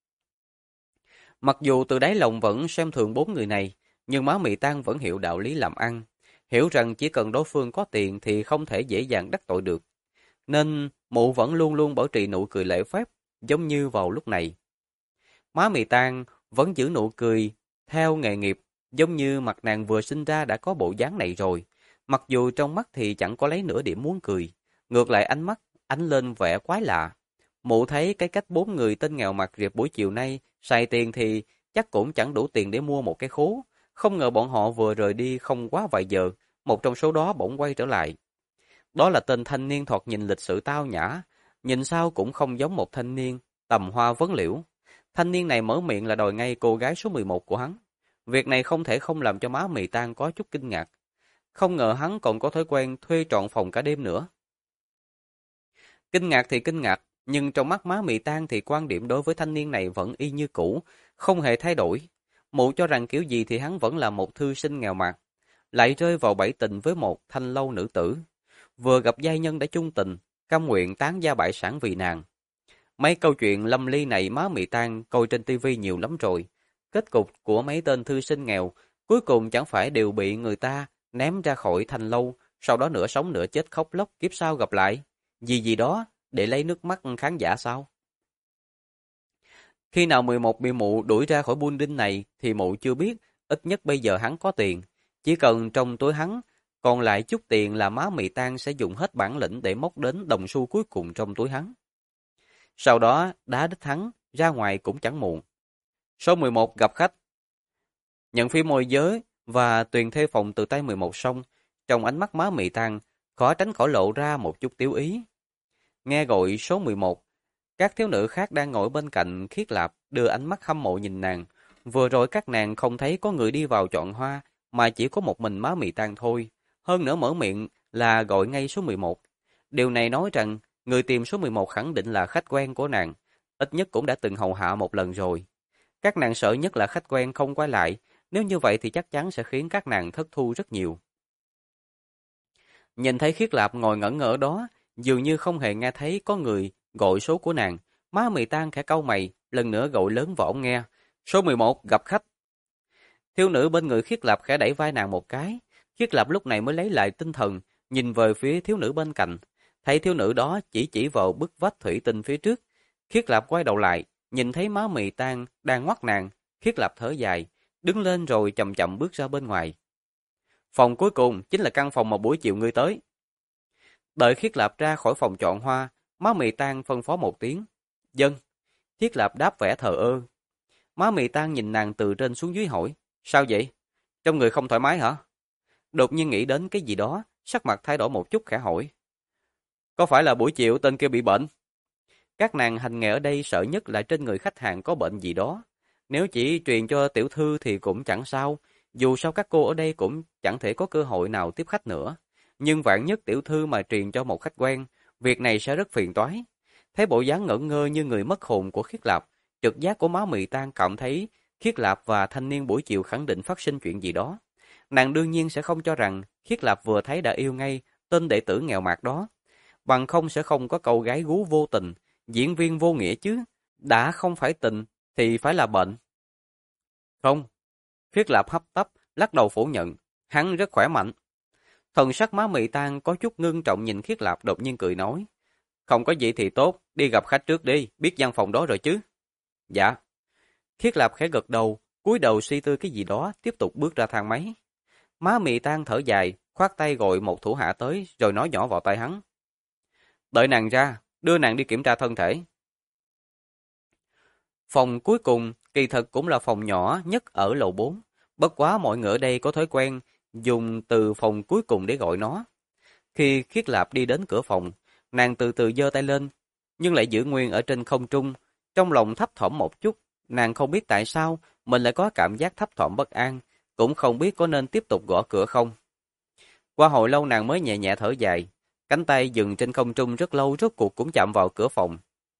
Mặc dù từ đáy lòng vẫn xem thường 4 người này, nhưng Má Mì Tang vẫn hiểu đạo lý làm ăn, hiểu rằng chỉ cần đối phương có tiền thì không thể dễ dàng đắc tội được. Nên mụ vẫn luôn luôn bảo trì nụ cười lễ phép, giống như vào lúc này. Má Mì Tang vẫn giữ nụ cười theo nghề nghiệp, giống như mặt nàng vừa sinh ra đã có bộ dáng này rồi. Mặc dù trong mắt thì chẳng có lấy nửa điểm muốn cười, ngược lại ánh mắt ánh lên vẻ quái lạ. Mụ thấy cái cách 4 người tên nghèo mặt riệp buổi chiều nay xài tiền thì chắc cũng chẳng đủ tiền để mua một cái khố. Không ngờ bọn họ vừa rời đi không quá vài giờ, một trong số đó bỗng quay trở lại. Đó là tên thanh niên thoạt nhìn lịch sự tao nhã, nhìn sao cũng không giống một thanh niên tầm hoa vấn liễu. Thanh niên này mở miệng là đòi ngay cô gái số 11 của hắn. Việc này không thể không làm cho Má Mì Tang có chút kinh ngạc. Không ngờ hắn còn có thói quen thuê trọn phòng cả đêm nữa. Kinh ngạc thì kinh ngạc, nhưng trong mắt Má Mì Tang thì quan điểm đối với thanh niên này vẫn y như cũ, không hề thay đổi. Mụ cho rằng kiểu gì thì hắn vẫn là một thư sinh nghèo mạt, lại rơi vào bẫy tình với một thanh lâu nữ tử. Vừa gặp giai nhân đã chung tình, cam nguyện tán gia bại sản vì nàng. Mấy câu chuyện lâm ly này Má Mì Tang coi trên tivi nhiều lắm rồi. Kết cục của mấy tên thư sinh nghèo, cuối cùng chẳng phải đều bị người ta ném ra khỏi thanh lâu, sau đó nửa sống nửa chết khóc lóc kiếp sau gặp lại. Gì gì đó, để lấy nước mắt khán giả sao? Khi nào 11 bị mụ đuổi ra khỏi building này thì mụ chưa biết, ít nhất bây giờ hắn có tiền. Chỉ cần trong túi hắn còn lại chút tiền là Má Mì Tang sẽ dùng hết bản lĩnh để móc đến đồng xu cuối cùng trong túi hắn. Sau đó đá đích hắn ra ngoài cũng chẳng muộn. Số 11 gặp khách. Nhận phí môi giới và tiền thuê phòng từ tay 11 xong, trong ánh mắt Má Mì Tang khó tránh khỏi lộ ra một chút tiếu ý. Nghe gọi số 11, các thiếu nữ khác đang ngồi bên cạnh Khiết Lạp đưa ánh mắt hâm mộ nhìn nàng, Vừa rồi các nàng không thấy có người đi vào chọn hoa, mà chỉ có một mình Má Mị Tang thôi. Hơn nữa mở miệng là gọi ngay số 11. Điều này nói rằng người tìm số 11 khẳng định là khách quen của nàng, ít nhất cũng đã từng hầu hạ một lần rồi. Các nàng sợ nhất là khách quen không quay lại, nếu như vậy thì chắc chắn sẽ khiến các nàng thất thu rất nhiều. Nhìn thấy Khiết Lạp ngồi ngẩn ngơ ở đó, dường như không hề nghe thấy có người gọi số của nàng, Má Mị Tang khẽ cau mày, lần nữa gọi lớn vào ống nghe. Số 11, gặp khách. Thiếu nữ bên người Khiết Lạp khẽ đẩy vai nàng một cái. Khiết Lạp lúc này mới lấy lại tinh thần, nhìn về phía thiếu nữ bên cạnh. Thấy thiếu nữ đó chỉ vào bức vách thủy tinh phía trước. Khiết Lạp quay đầu lại, nhìn thấy Má Mị Tang đang ngoắt nàng. Khiết Lạp thở dài, đứng lên rồi chậm chậm bước ra bên ngoài. Phòng cuối cùng chính là căn phòng mà buổi chiều ngươi tới. Đợi Khiết Lạp ra khỏi phòng chọn hoa, Má Mị Tang phân phó một tiếng. Dân. Khiết Lạp đáp vẻ thờ ơ. Má Mị Tang nhìn nàng từ trên xuống dưới hỏi. Sao vậy? Trong người không thoải mái hả? Đột nhiên nghĩ đến cái gì đó, sắc mặt thay đổi một chút khẽ hỏi. Có phải là buổi chiều tên kia bị bệnh? Các nàng hành nghề ở đây sợ nhất là trên người khách hàng có bệnh gì đó. Nếu chỉ truyền cho tiểu thư thì cũng chẳng sao, dù sao các cô ở đây cũng chẳng thể có cơ hội nào tiếp khách nữa. Nhưng vạn nhất tiểu thư mà truyền cho một khách quen, việc này sẽ rất phiền toái. Thấy bộ dáng ngẩn ngơ như người mất hồn của Khiết Lạp, trực giác của Má Mị Tang cảm thấy Khiết Lạp và thanh niên buổi chiều khẳng định phát sinh chuyện gì đó. Nàng đương nhiên sẽ không cho rằng Khiết Lạp vừa thấy đã yêu ngay tên đệ tử nghèo mạt đó. Bằng không sẽ không có câu gái gú vô tình, diễn viên vô nghĩa chứ. Đã không phải tình thì phải là bệnh. Không. Khiết Lạp hấp tấp, lắc đầu phủ nhận. Hắn rất khỏe mạnh. Thần sắc Má Mị Tang có chút ngưng trọng nhìn Khiết Lạp đột nhiên cười nói. Không có gì thì tốt, đi gặp khách trước đi, biết gian phòng đó rồi chứ. Dạ. Khiết Lạp khẽ gật đầu, cúi đầu suy tư cái gì đó, tiếp tục bước ra thang máy. Má Mị Tang thở dài, khoát tay gọi một thủ hạ tới, rồi nói nhỏ vào tai hắn. Đợi nàng ra, đưa nàng đi kiểm tra thân thể. Phòng cuối cùng, kỳ thực cũng là phòng nhỏ nhất ở lầu 4. Bất quá mọi người ở đây có thói quen dùng từ phòng cuối cùng để gọi nó. Khi Khiết Lạp đi đến cửa phòng, nàng từ từ giơ tay lên, nhưng lại giữ nguyên ở trên không trung. Trong lòng thấp thỏm một chút, nàng không biết tại sao mình lại có cảm giác thấp thỏm bất an, cũng không biết có nên tiếp tục gõ cửa không. Qua hồi lâu nàng mới nhẹ nhẹ thở dài, cánh tay dừng trên không trung rất lâu rốt cuộc cũng chạm vào cửa phòng.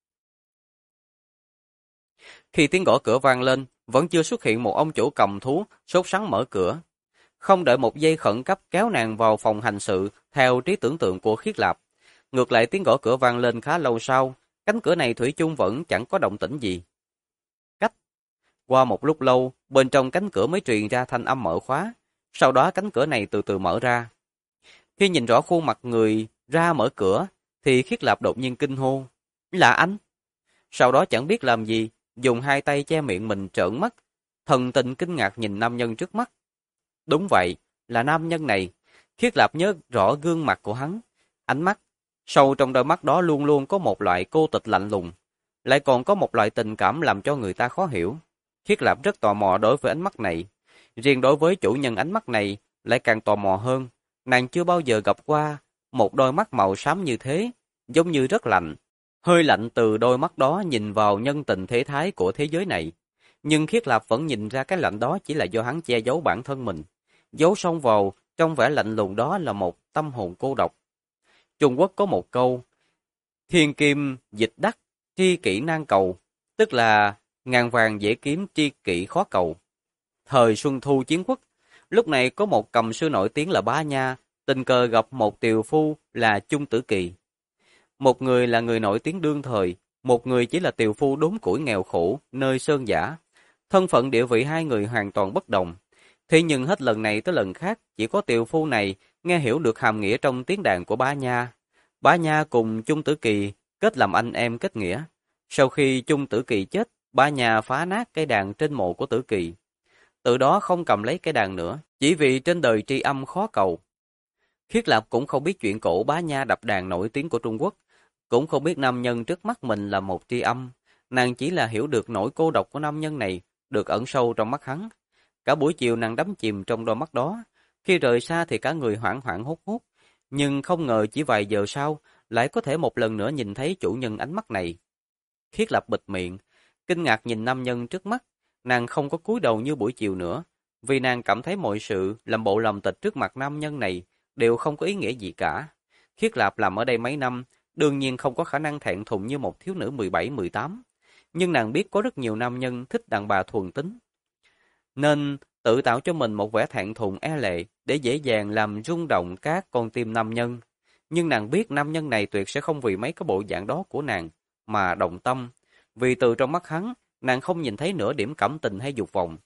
Khi tiếng gõ cửa vang lên, vẫn chưa xuất hiện một ông chủ cầm thú, sốt sắng mở cửa. Không đợi một giây khẩn cấp kéo nàng vào phòng hành sự theo trí tưởng tượng của Khiết Lạp. Ngược lại tiếng gõ cửa vang lên khá lâu sau, cánh cửa này thủy chung vẫn chẳng có động tĩnh gì. Cách. Qua một lúc lâu, bên trong cánh cửa mới truyền ra thanh âm mở khóa. Sau đó cánh cửa này từ từ mở ra. Khi nhìn rõ khuôn mặt người ra mở cửa, thì Khiết Lạp đột nhiên kinh hô. Là anh! Sau đó chẳng biết làm gì, dùng hai tay che miệng mình trợn mắt, thần tình kinh ngạc nhìn nam nhân trước mắt. Đúng vậy, là nam nhân này. Khiết Lạp nhớ rõ gương mặt của hắn, ánh mắt. Sâu trong đôi mắt đó luôn luôn có một loại cô tịch lạnh lùng, lại còn có một loại tình cảm làm cho người ta khó hiểu. Khiết Lạp rất tò mò đối với ánh mắt này. Riêng đối với chủ nhân ánh mắt này, lại càng tò mò hơn. Nàng chưa bao giờ gặp qua một đôi mắt màu xám như thế, giống như rất lạnh. Hơi lạnh từ đôi mắt đó nhìn vào nhân tình thế thái của thế giới này. Nhưng Khiết Lạp vẫn nhìn ra cái lạnh đó chỉ là do hắn che giấu bản thân mình. Giấu sâu vào, trong vẻ lạnh lùng đó là một tâm hồn cô độc. Trung Quốc có một câu, thiên kim dịch đắc, tri kỷ nan cầu, tức là ngàn vàng dễ kiếm, tri kỷ khó cầu. Thời Xuân Thu Chiến Quốc, lúc này có một cầm sư nổi tiếng là Bá Nha, tình cờ gặp một tiều phu là Chung Tử Kỳ. Một người là người nổi tiếng đương thời, một người chỉ là tiều phu đốn củi nghèo khổ, nơi sơn dã. Thân phận địa vị hai người hoàn toàn bất đồng. Thế nhưng hết lần này tới lần khác, chỉ có tiều phu này nghe hiểu được hàm nghĩa trong tiếng đàn của Bá Nha. Bá Nha cùng Chung Tử Kỳ kết làm anh em kết nghĩa. Sau khi Chung Tử Kỳ chết, Bá Nha phá nát cây đàn trên mộ của Tử Kỳ. Từ đó không cầm lấy cây đàn nữa, chỉ vì trên đời tri âm khó cầu. Khiết Lạp cũng không biết chuyện cổ Bá Nha đập đàn nổi tiếng của Trung Quốc, cũng không biết nam nhân trước mắt mình là một tri âm. Nàng chỉ là hiểu được nỗi cô độc của nam nhân này, được ẩn sâu trong mắt hắn. Cả buổi chiều nàng đắm chìm trong đôi mắt đó, khi rời xa thì cả người hoảng hoảng hốt hốt. Nhưng không ngờ chỉ vài giờ sau, lại có thể một lần nữa nhìn thấy chủ nhân ánh mắt này. Khiết Lạp bịt miệng, kinh ngạc nhìn nam nhân trước mắt. nàng không có cúi đầu như buổi chiều nữa, vì nàng cảm thấy mọi sự làm bộ làm tịch trước mặt nam nhân này đều không có ý nghĩa gì cả. Khiết Lạp làm ở đây mấy năm, đương nhiên không có khả năng thẹn thùng như một thiếu nữ 17-18. Nhưng nàng biết có rất nhiều nam nhân thích đàn bà thuần tính. Nên tự tạo cho mình một vẻ thẹn thùng e lệ để dễ dàng làm rung động các con tim nam nhân. Nhưng nàng biết nam nhân này tuyệt sẽ không vì mấy cái bộ dạng đó của nàng mà động tâm. Vì từ trong mắt hắn, nàng không nhìn thấy nửa điểm cảm tình hay dục vọng.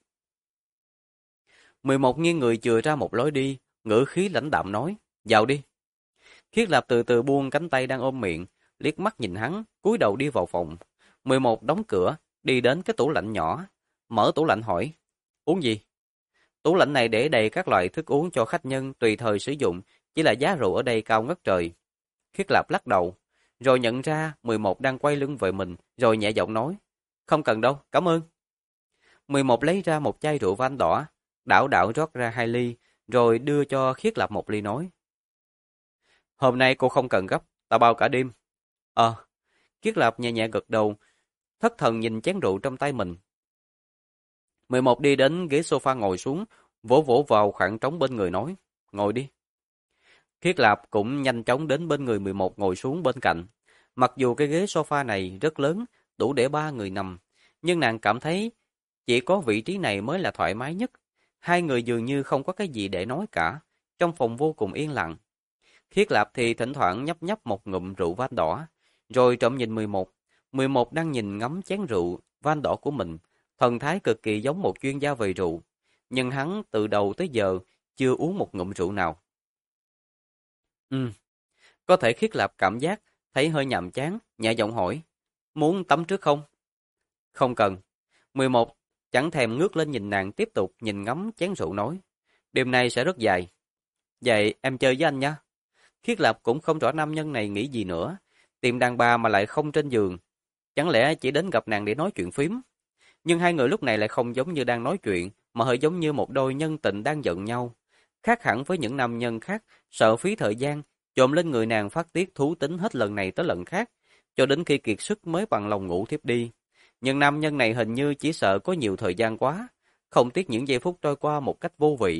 11 nghiêng người chừa ra một lối đi, ngữ khí lãnh đạm nói, vào đi. Khiết Lạp từ từ buông cánh tay đang ôm miệng, liếc mắt nhìn hắn, cúi đầu đi vào phòng. 11 đóng cửa, đi đến cái tủ lạnh nhỏ, mở tủ lạnh hỏi, uống gì? Tủ lạnh này để đầy các loại thức uống cho khách nhân tùy thời sử dụng, chỉ là giá rượu ở đây cao ngất trời. Khiết Lạp lắc đầu, rồi nhận ra 11 đang quay lưng về mình, rồi nhẹ giọng nói, không cần đâu, cảm ơn. 11 lấy ra một chai rượu vang đỏ, đảo đảo rót ra 2 ly, rồi đưa cho Khiết Lạp một ly nói. Hôm nay cô không cần gấp, ta bao cả đêm. Khiết Lạp nhẹ nhẹ gật đầu, thất thần nhìn chén rượu trong tay mình. 11 đi đến ghế sofa ngồi xuống, vỗ vỗ vào khoảng trống bên người nói, ngồi đi. Khiết Lạp cũng nhanh chóng đến bên người 11 ngồi xuống bên cạnh. Mặc dù cái ghế sofa này rất lớn, đủ để 3 người nằm, nhưng nàng cảm thấy chỉ có vị trí này mới là thoải mái nhất. Hai người dường như không có cái gì để nói cả, trong phòng vô cùng yên lặng. Khiết Lạp thì thỉnh thoảng nhấp nhấp một ngụm rượu vang đỏ, rồi trộm nhìn 11. 11 đang nhìn ngắm chén rượu vang đỏ của mình, thần thái cực kỳ giống một chuyên gia về rượu. Nhưng hắn từ đầu tới giờ chưa uống một ngụm rượu nào. Có thể Khiết Lạp cảm giác thấy hơi nhàm chán, nhẹ giọng hỏi, muốn tắm trước không? Không cần. 11 chẳng thèm ngước lên nhìn nàng, tiếp tục nhìn ngắm chén rượu nói, đêm nay sẽ rất dài. Vậy em chơi với anh nha. Khiết Lạp cũng không rõ nam nhân này nghĩ gì nữa, tìm đàn bà mà lại không trên giường. Chẳng lẽ chỉ đến gặp nàng để nói chuyện phím? Nhưng hai người lúc này lại không giống như đang nói chuyện, mà hơi giống như một đôi nhân tình đang giận nhau. Khác hẳn với những nam nhân khác, sợ phí thời gian, trộm lên người nàng phát tiết thú tính hết lần này tới lần khác, cho đến khi kiệt sức mới bằng lòng ngủ thiếp đi. Nhưng nam nhân này hình như chỉ sợ có nhiều thời gian quá, không tiếc những giây phút trôi qua một cách vô vị.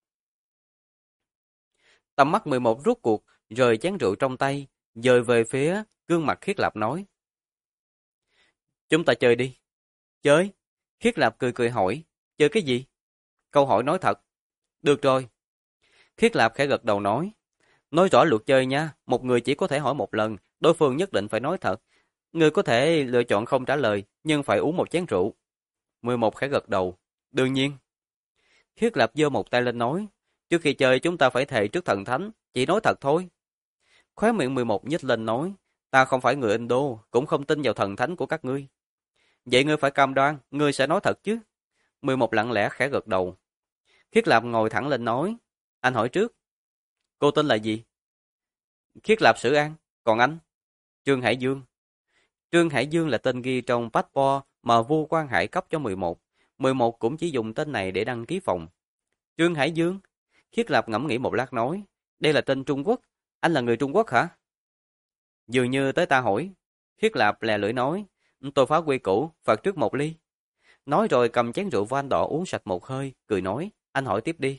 Tầm mắt 11 rút cuộc, rời chén rượu trong tay, dời về phía gương mặt Khiết Lạp nói. Chúng ta chơi đi. Chơi? Khiết Lạp cười cười hỏi. Chơi cái gì? Câu hỏi nói thật. Được rồi. Khiết Lạp khẽ gật đầu nói. Nói rõ luật chơi nha, một người chỉ có thể hỏi một lần, đối phương nhất định phải nói thật. Người có thể lựa chọn không trả lời, nhưng phải uống một chén rượu. 11 khẽ gật đầu. Đương nhiên. Khiết Lạp giơ một tay lên nói. Trước khi chơi chúng ta phải thề trước thần thánh, chỉ nói thật thôi. Khóe miệng 11 nhếch lên nói. Ta không phải người Indo, cũng không tin vào thần thánh của các ngươi. Vậy ngươi phải cam đoan, ngươi sẽ nói thật chứ? 11 lặng lẽ khẽ gật đầu. Khiết Lạp ngồi thẳng lên nói. Anh hỏi trước. Cô tên là gì? Khiết Lạp Sử An. Còn anh? Trương Hải Dương. Trương Hải Dương là tên ghi trong passport mà vua Quang Hải cấp cho 11. 11 cũng chỉ dùng tên này để đăng ký phòng. Trương Hải Dương. Khiết Lạp ngẫm nghĩ một lát nói. Đây là tên Trung Quốc. Anh là người Trung Quốc hả? Dường như tới ta hỏi. Khiết Lạp lè lưỡi nói. Tôi phá quy củ, phạt trước một ly. Nói rồi cầm chén rượu vang đỏ uống sạch một hơi, cười nói. Anh hỏi tiếp đi.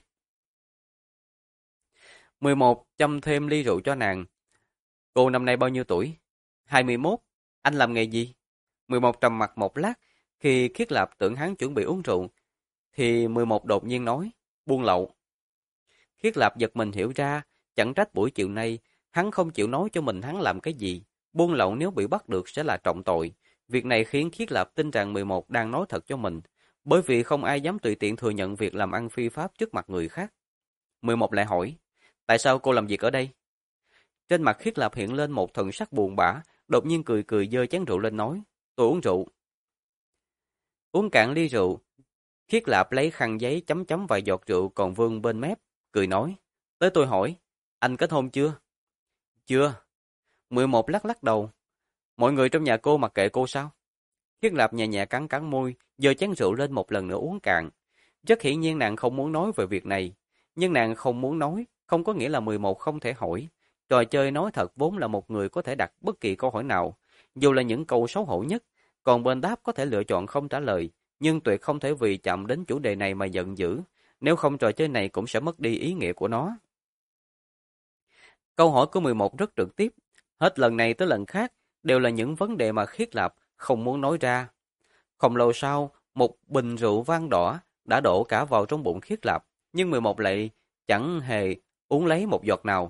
11 châm thêm ly rượu cho nàng. Cô năm nay bao nhiêu tuổi? 21. Anh làm nghề gì? 11 trầm mặc một lát, khi Khiết Lạp tưởng hắn chuẩn bị uống rượu, thì 11 đột nhiên nói, buôn lậu. Khiết Lạp giật mình hiểu ra, chẳng trách buổi chiều nay, hắn không chịu nói cho mình hắn làm cái gì. Buôn lậu nếu bị bắt được sẽ là trọng tội. Việc này khiến Khiết Lạp tin rằng 11 đang nói thật cho mình, bởi vì không ai dám tùy tiện thừa nhận việc làm ăn phi pháp trước mặt người khác. 11 lại hỏi, tại sao cô làm việc ở đây? Trên mặt Khiết Lạp hiện lên một thần sắc buồn bã, đột nhiên cười cười giơ chén rượu lên nói, tôi uống rượu. Uống cạn ly rượu, Khiết Lạp lấy khăn giấy chấm chấm vài giọt rượu còn vương bên mép, cười nói, tới tôi hỏi, anh kết hôn chưa? Chưa. 11 lắc lắc đầu, mọi người trong nhà cô mặc kệ cô sao? Khiết Lạp nhẹ nhẹ cắn cắn môi, giơ chén rượu lên một lần nữa uống cạn. Rất hiển nhiên nàng không muốn nói về việc này, nhưng nàng không muốn nói, không có nghĩa là 11 không thể hỏi. Trò chơi nói thật vốn là một người có thể đặt bất kỳ câu hỏi nào, dù là những câu xấu hổ nhất, còn bên đáp có thể lựa chọn không trả lời, nhưng tuyệt không thể vì chạm đến chủ đề này mà giận dữ, nếu không trò chơi này cũng sẽ mất đi ý nghĩa của nó. Câu hỏi của 11 rất trực tiếp, hết lần này tới lần khác đều là những vấn đề mà Khiết Lạp không muốn nói ra. Không lâu sau, một bình rượu vang đỏ đã đổ cả vào trong bụng Khiết Lạp, nhưng 11 lại chẳng hề uống lấy một giọt nào.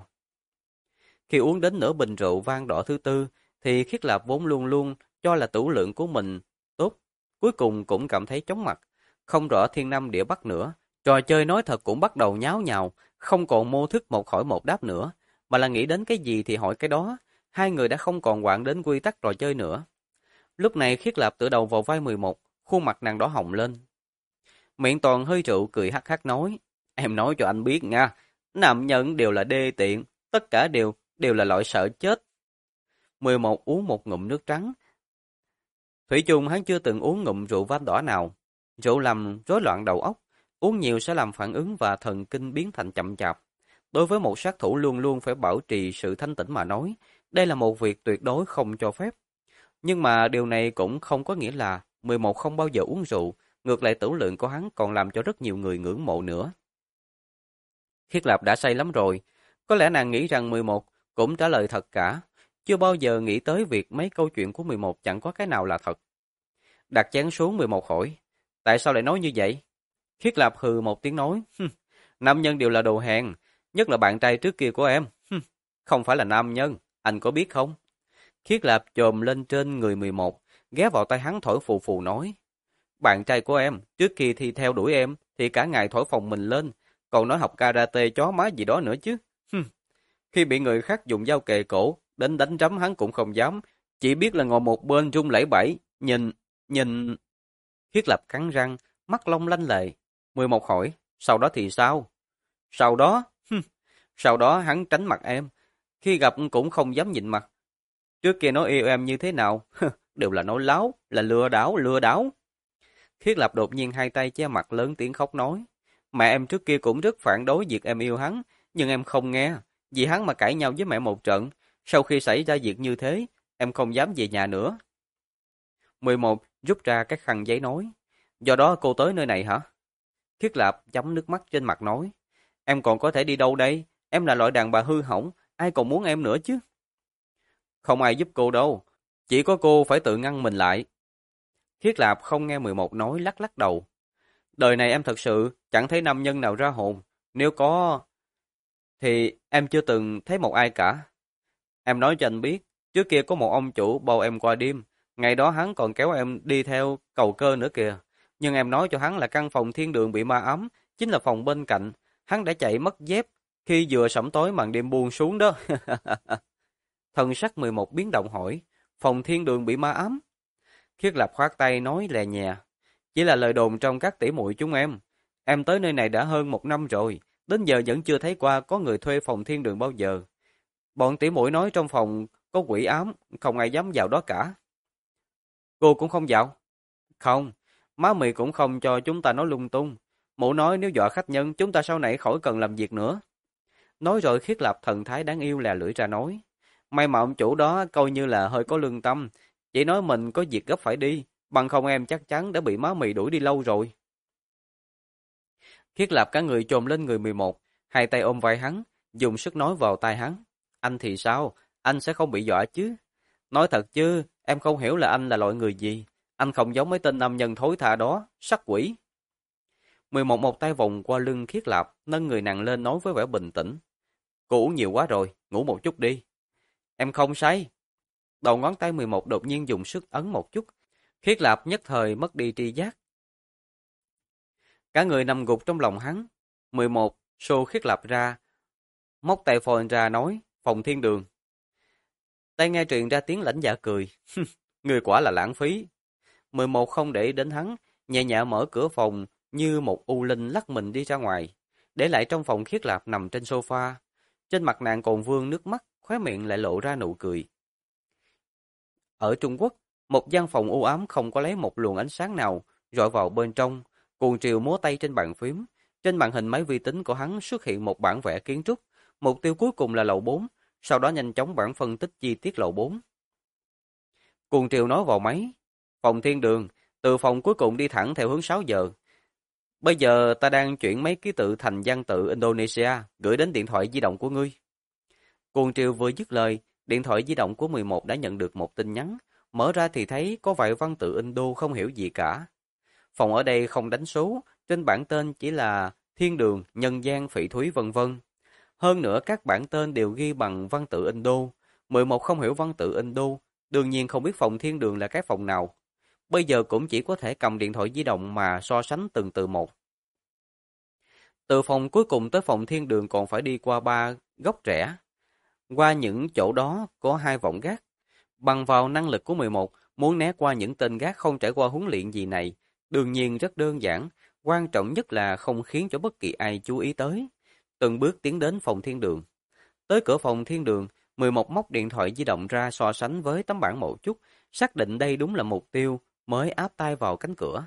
Khi uống đến nửa bình rượu vang đỏ thứ tư, thì Khiết Lạp vốn luôn luôn cho là tửu lượng của mình tốt, cuối cùng cũng cảm thấy chóng mặt, không rõ thiên nam địa bắc nữa. Trò chơi nói thật cũng bắt đầu nháo nhào, không còn mô thức một hỏi một đáp nữa, mà là nghĩ đến cái gì thì hỏi cái đó. Hai người đã không còn quản đến quy tắc trò chơi nữa. Lúc này Khiết Lạp tựa đầu vào vai 11, khuôn mặt nàng đỏ hồng lên. Miệng toàn hơi rượu cười hắc hắc nói, em nói cho anh biết nha, nam nhân đều là đê tiện, tất cả đều là loại sợ chết. 11 uống một ngụm nước trắng. Thủy chung hắn chưa từng uống ngụm rượu vang đỏ nào. Rượu làm rối loạn đầu óc, uống nhiều sẽ làm phản ứng và thần kinh biến thành chậm chạp. Đối với một sát thủ luôn luôn phải bảo trì sự thanh tĩnh mà nói, đây là một việc tuyệt đối không cho phép. Nhưng mà điều này cũng không có nghĩa là 11 không bao giờ uống rượu, ngược lại tửu lượng của hắn còn làm cho rất nhiều người ngưỡng mộ nữa. Khiết Lạp đã say lắm rồi, có lẽ nàng nghĩ rằng 11 cũng trả lời thật cả, chưa bao giờ nghĩ tới việc mấy câu chuyện của 11 chẳng có cái nào là thật. Đặt chén xuống 11 hỏi, tại sao lại nói như vậy? Khiết Lạp hừ một tiếng nói, nam nhân đều là đồ hèn, nhất là bạn trai trước kia của em. Không phải là nam nhân, anh có biết không? Khiết Lạp chồm lên trên người 11, ghé vào tay hắn thổi phù phù nói, bạn trai của em, trước khi thi theo đuổi em, thì cả ngày thổi phồng mình lên, còn nói học karate chó má gì đó nữa chứ. Khi bị người khác dùng dao kề cổ, đến đánh trắm hắn cũng không dám, chỉ biết là ngồi một bên run lẩy bẩy, nhìn. Khiết Lạp cắn răng, mắt long lanh lệ. 11 hỏi, sau đó thì sao? Sau đó, sau đó hắn tránh mặt em, khi gặp cũng không dám nhìn mặt. Trước kia nói yêu em như thế nào, đều là nói láo, là lừa đảo. Khiết Lạp đột nhiên hai tay che mặt lớn tiếng khóc nói, mẹ em trước kia cũng rất phản đối việc em yêu hắn, nhưng em không nghe, vì hắn mà cãi nhau với mẹ một trận. Sau khi xảy ra việc như thế, em không dám về nhà nữa. 11 rút ra cái khăn giấy nói, do đó cô tới nơi này hả? Khiết Lạp chấm nước mắt trên mặt nói, em còn có thể đi đâu đây? Em là loại đàn bà hư hỏng, ai còn muốn em nữa chứ? Không ai giúp cô đâu, chỉ có cô phải tự ngăn mình lại. Khiết Lạp không nghe 11 nói, lắc lắc đầu. Đời này em thật sự chẳng thấy nam nhân nào ra hồn, nếu có thì em chưa từng thấy một ai cả. Em nói cho anh biết, trước kia có một ông chủ bầu em qua đêm, ngày đó hắn còn kéo em đi theo cầu cơ nữa kìa. Nhưng em nói cho hắn là căn phòng thiên đường bị ma ám, chính là phòng bên cạnh. Hắn đã chạy mất dép khi vừa sẩm tối màn đêm buông xuống đó. Thần sắc 11 biến động hỏi, phòng thiên đường bị ma ám. Khiết Lạp khoát tay nói lè nhẹ, chỉ là lời đồn trong các tỷ muội chúng em. Em tới nơi này đã hơn 1 năm rồi, đến giờ vẫn chưa thấy qua có người thuê phòng thiên đường bao giờ. Bọn tỷ muội nói trong phòng có quỷ ám, không ai dám vào đó cả. Cô cũng không vào? Không, má mì cũng không cho chúng ta nói lung tung. Mụ nói nếu dọa khách nhân, chúng ta sau này khỏi cần làm việc nữa. Nói rồi Khiết Lạp thần thái đáng yêu lè lưỡi ra nói. May mà ông chủ đó coi như là hơi có lương tâm, chỉ nói mình có việc gấp phải đi, bằng không em chắc chắn đã bị má mì đuổi đi lâu rồi. Khiết Lạp cả người chồm lên người 11, hai tay ôm vai hắn, dùng sức nói vào tai hắn. Anh thì sao? Anh sẽ không bị dọa chứ? Nói thật chứ, em không hiểu là anh là loại người gì. Anh không giống mấy tên nam nhân thối tha đó, sắc quỷ. 11 một tay vòng qua lưng Khiết Lạp, nâng người nàng lên nói với vẻ bình tĩnh. Cô uống nhiều quá rồi, ngủ một chút đi. Em không say. Đầu ngón tay 11 đột nhiên dùng sức ấn một chút. Khiết Lạp nhất thời mất đi tri giác. Cả người nằm gục trong lòng hắn. 11 xô Khiết Lạp ra, móc tay phone ra nói, phòng thiên đường. Tai nghe truyền ra tiếng lãnh dạ cười. Người quả là lãng phí. 11 không để đến hắn, nhẹ nhẹ mở cửa phòng như một u linh lắc mình đi ra ngoài, để lại trong phòng Khiết Lạp nằm trên sofa. Trên mặt nàng còn vương nước mắt, khóe miệng lại lộ ra nụ cười. Ở Trung Quốc, một gian phòng u ám không có lấy một luồng ánh sáng nào rọi vào bên trong, cuồng triều múa tay trên bàn phím. Trên màn hình máy vi tính của hắn xuất hiện một bản vẽ kiến trúc, mục tiêu cuối cùng là lầu 4, sau đó nhanh chóng bản phân tích chi tiết lầu 4. Cuồng triều nói vào máy, phòng thiên đường, Từ phòng cuối cùng đi thẳng theo hướng 6 giờ. Bây giờ ta đang chuyển mấy ký tự thành văn tự Indonesia, gửi đến điện thoại di động của ngươi. Cuồng Triều vừa dứt lời, điện thoại di động của 11 đã nhận được một tin nhắn. Mở ra thì thấy có vài văn tự Indo không hiểu gì cả. Phòng ở đây không đánh số, trên bảng tên chỉ là thiên đường, nhân gian, phỉ thúy vân vân. Hơn nữa các bảng tên đều ghi bằng văn tự Indo. 11 không hiểu văn tự Indo, đương nhiên không biết phòng thiên đường là cái phòng nào. Bây giờ cũng chỉ có thể cầm điện thoại di động mà so sánh từng từ một. Từ phòng cuối cùng tới phòng thiên đường còn phải đi qua 3 góc rẽ. Qua những chỗ đó có 2 vọng gác. Bằng vào năng lực của 11, muốn né qua những tên gác không trải qua huấn luyện gì này, đương nhiên rất đơn giản, quan trọng nhất là không khiến cho bất kỳ ai chú ý tới. Từng bước tiến đến phòng thiên đường. Tới cửa phòng thiên đường, 11 móc điện thoại di động ra so sánh với tấm bảng một chút, xác định đây đúng là mục tiêu, mới áp tay vào cánh cửa.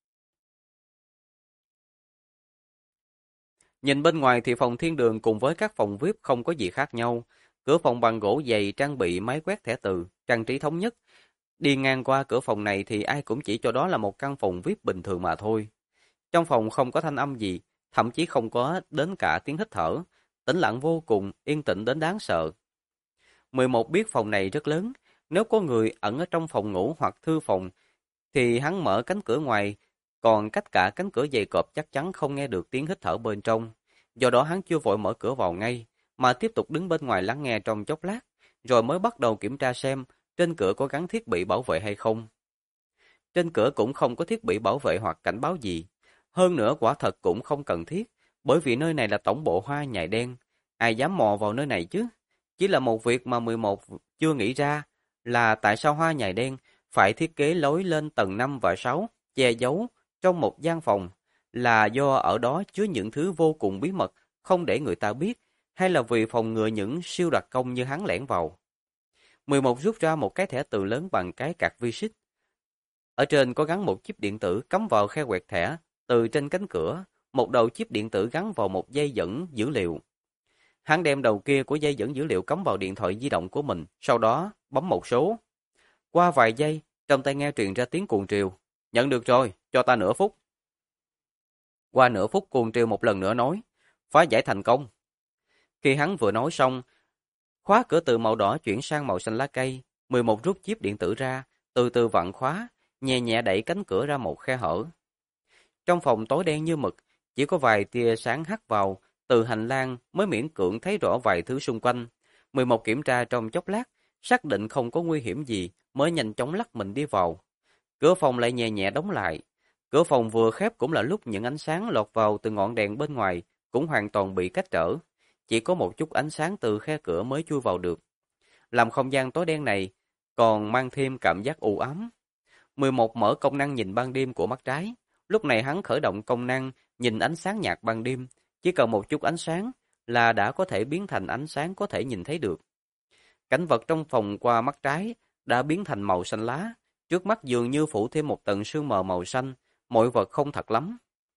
Nhìn bên ngoài thì phòng thiên đường cùng với các phòng VIP không có gì khác nhau. Cửa phòng bằng gỗ dày trang bị máy quét thẻ từ, trang trí thống nhất. Đi ngang qua cửa phòng này thì ai cũng chỉ cho đó là một căn phòng VIP bình thường mà thôi. Trong phòng không có thanh âm gì, thậm chí không có đến cả tiếng hít thở. Tĩnh lặng vô cùng, yên tĩnh đến đáng sợ. 11 biết phòng này rất lớn, nếu có người ẩn ở trong phòng ngủ hoặc thư phòng thì hắn mở cánh cửa ngoài, còn cách cả cánh cửa dày cộp chắc chắn không nghe được tiếng hít thở bên trong. Do đó hắn chưa vội mở cửa vào ngay, mà tiếp tục đứng bên ngoài lắng nghe trong chốc lát, rồi mới bắt đầu kiểm tra xem trên cửa có gắn thiết bị bảo vệ hay không. Trên cửa cũng không có thiết bị bảo vệ hoặc cảnh báo gì. Hơn nữa quả thật cũng không cần thiết, bởi vì nơi này là tổng bộ hoa nhài đen. Ai dám mò vào nơi này chứ? Chỉ là một việc mà 11 chưa nghĩ ra là tại sao hoa nhài đen phải thiết kế lối lên tầng 5 và 6, che giấu trong một gian phòng, là do ở đó chứa những thứ vô cùng bí mật, không để người ta biết, hay là vì phòng ngừa những siêu đặc công như hắn lẻn vào. 11 rút ra một cái thẻ từ lớn bằng cái card visit. Ở trên có gắn một chip điện tử cắm vào khe quẹt thẻ, từ trên cánh cửa, một đầu chip điện tử gắn vào một dây dẫn dữ liệu. Hắn đem đầu kia của dây dẫn dữ liệu cắm vào điện thoại di động của mình, sau đó bấm một số. Qua vài giây, trong tai nghe truyền ra tiếng Cuồng Triều. Nhận được rồi, cho ta nửa phút. Qua nửa phút Cuồng Triều một lần nữa nói, phá giải thành công. Khi hắn vừa nói xong, khóa cửa từ màu đỏ chuyển sang màu xanh lá cây, 11 rút chip điện tử ra, từ từ vặn khóa, nhẹ nhẹ đẩy cánh cửa ra một khe hở. Trong phòng tối đen như mực, chỉ có vài tia sáng hắt vào, từ hành lang mới miễn cưỡng thấy rõ vài thứ xung quanh. 11 kiểm tra trong chốc lát, xác định không có nguy hiểm gì, mới nhanh chóng lắc mình đi vào. Cửa phòng lại nhẹ nhẹ đóng lại. Cửa phòng vừa khép cũng là lúc những ánh sáng lọt vào từ ngọn đèn bên ngoài cũng hoàn toàn bị cách trở. Chỉ có một chút ánh sáng từ khe cửa mới chui vào được. Làm không gian tối đen này còn mang thêm cảm giác u ám. 11 mở công năng nhìn ban đêm của mắt trái. Lúc này hắn khởi động công năng nhìn ánh sáng nhạt ban đêm. Chỉ cần một chút ánh sáng là đã có thể biến thành ánh sáng có thể nhìn thấy được. Cảnh vật trong phòng qua mắt trái đã biến thành màu xanh lá. Trước mắt dường như phủ thêm một tầng sương mờ màu xanh. Mọi vật không thật lắm.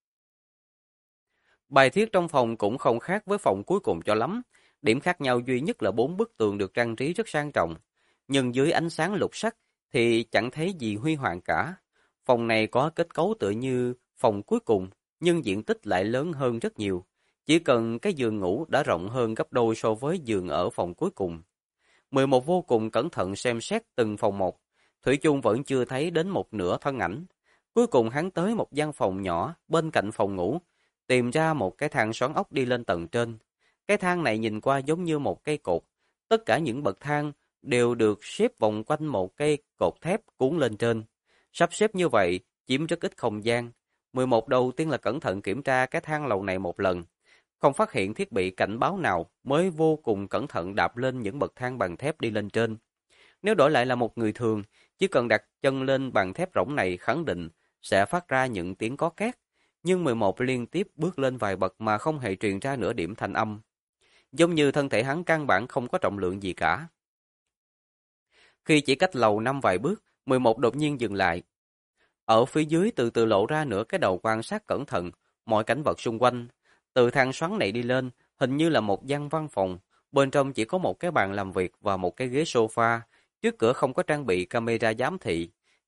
Bài thiết trong phòng cũng không khác với phòng cuối cùng cho lắm. Điểm khác nhau duy nhất là 4 bức tường được trang trí rất sang trọng. Nhưng dưới ánh sáng lục sắc thì chẳng thấy gì huy hoàng cả. Phòng này có kết cấu tựa như phòng cuối cùng, nhưng diện tích lại lớn hơn rất nhiều. Chỉ cần cái giường ngủ đã rộng hơn gấp đôi so với giường ở phòng cuối cùng. 11 vô cùng cẩn thận xem xét từng phòng một. Thủy chung vẫn chưa thấy đến một nửa thân ảnh. Cuối cùng hắn tới một gian phòng nhỏ bên cạnh phòng ngủ, tìm ra một cái thang xoắn ốc đi lên tầng trên. Cái thang này nhìn qua giống như một cây cột. Tất cả những bậc thang đều được xếp vòng quanh một cây cột thép cuốn lên trên. Sắp xếp như vậy, chiếm rất ít không gian. 11 đầu tiên là cẩn thận kiểm tra cái thang lầu này một lần. Không phát hiện thiết bị cảnh báo nào mới vô cùng cẩn thận đạp lên những bậc thang bằng thép đi lên trên. Nếu đổi lại là một người thường, chỉ cần đặt chân lên bằng thép rỗng này khẳng định sẽ phát ra những tiếng có két. Nhưng 11 liên tiếp bước lên vài bậc mà không hề truyền ra nửa điểm thanh âm. Giống như thân thể hắn căn bản không có trọng lượng gì cả. Khi chỉ cách lầu 5 vài bước, 11 đột nhiên dừng lại. Ở phía dưới từ từ lộ ra nửa cái đầu quan sát cẩn thận mọi cảnh vật xung quanh. Từ thang xoắn này đi lên, hình như là một gian văn phòng. Bên trong chỉ có một cái bàn làm việc và một cái ghế sofa. Trước cửa không có trang bị camera giám thị.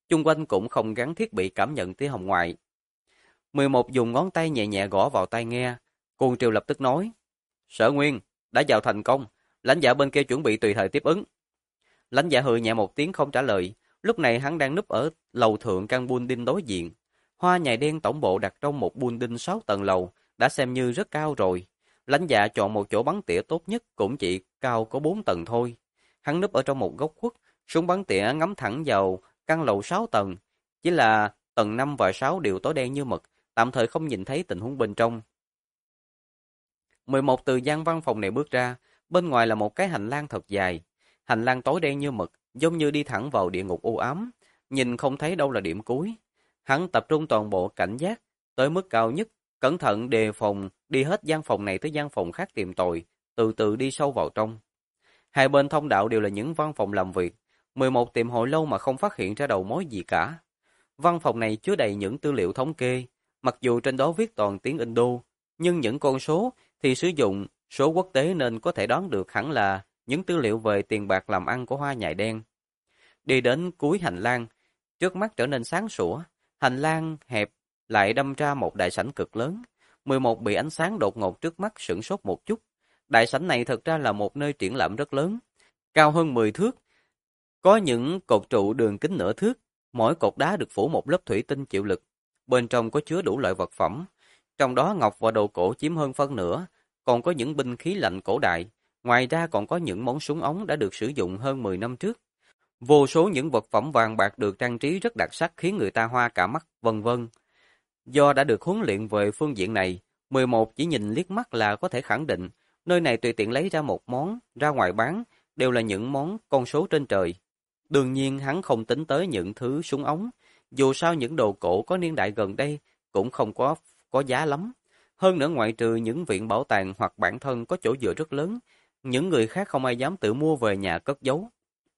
chung quanh cũng không gắn thiết bị cảm nhận tiếng hồng ngoại. 11 dùng ngón tay nhẹ nhẹ gõ vào tai nghe, Cuồng Triều lập tức nói, Sở Nguyên, đã vào thành công, lãnh dạ bên kia chuẩn bị tùy thời tiếp ứng. Lãnh dạ hừ nhẹ một tiếng không trả lời, lúc này hắn đang núp ở lầu thượng căn building đối diện. Hoa nhài đen tổng bộ đặt trong một building 6 tầng lầu, đã xem như rất cao rồi. Lãnh dạ chọn một chỗ bắn tỉa tốt nhất cũng chỉ cao có 4 tầng thôi. Hắn núp ở trong một góc khuất, súng bắn tỉa ngắm thẳng vào căn lầu 6 tầng. Chỉ là tầng 5 và 6 đều tối đen như mực, tạm thời không nhìn thấy tình huống bên trong. 11 từ gian văn phòng này bước ra, bên ngoài là một cái hành lang thật dài. Hành lang tối đen như mực, giống như đi thẳng vào địa ngục u ám, nhìn không thấy đâu là điểm cuối. Hắn tập trung toàn bộ cảnh giác, tới mức cao nhất, cẩn thận đề phòng, đi hết gian phòng này tới gian phòng khác tìm tòi, từ từ đi sâu vào trong. Hai bên thông đạo đều là những văn phòng làm việc, 11 tìm hồi lâu mà không phát hiện ra đầu mối gì cả. Văn phòng này chứa đầy những tư liệu thống kê, mặc dù trên đó viết toàn tiếng Indo, nhưng những con số thì sử dụng số quốc tế nên có thể đoán được hẳn là những tư liệu về tiền bạc làm ăn của Hoa Nhài Đen. Đi đến cuối hành lang, trước mắt trở nên sáng sủa, hành lang hẹp lại đâm ra một đại sảnh cực lớn. 11 bị ánh sáng đột ngột trước mắt sửng sốt một chút. Đại sảnh này thực ra là một nơi triển lãm rất lớn, cao hơn 10 thước. Có những cột trụ đường kính nửa thước, mỗi cột đá được phủ một lớp thủy tinh chịu lực. Bên trong có chứa đủ loại vật phẩm, trong đó ngọc và đồ cổ chiếm hơn phân nửa, còn có những binh khí lạnh cổ đại. Ngoài ra còn có những món súng ống đã được sử dụng hơn 10 năm trước. Vô số những vật phẩm vàng bạc được trang trí rất đặc sắc khiến người ta hoa cả mắt, vân vân. Do đã được huấn luyện về phương diện này, 11 chỉ nhìn liếc mắt là có thể khẳng định, nơi này tùy tiện lấy ra một món, ra ngoài bán, đều là những món con số trên trời. Đương nhiên hắn không tính tới những thứ súng ống, dù sao những đồ cổ có niên đại gần đây cũng không có giá lắm. Hơn nữa ngoại trừ những viện bảo tàng hoặc bản thân có chỗ dựa rất lớn, những người khác không ai dám tự mua về nhà cất giấu.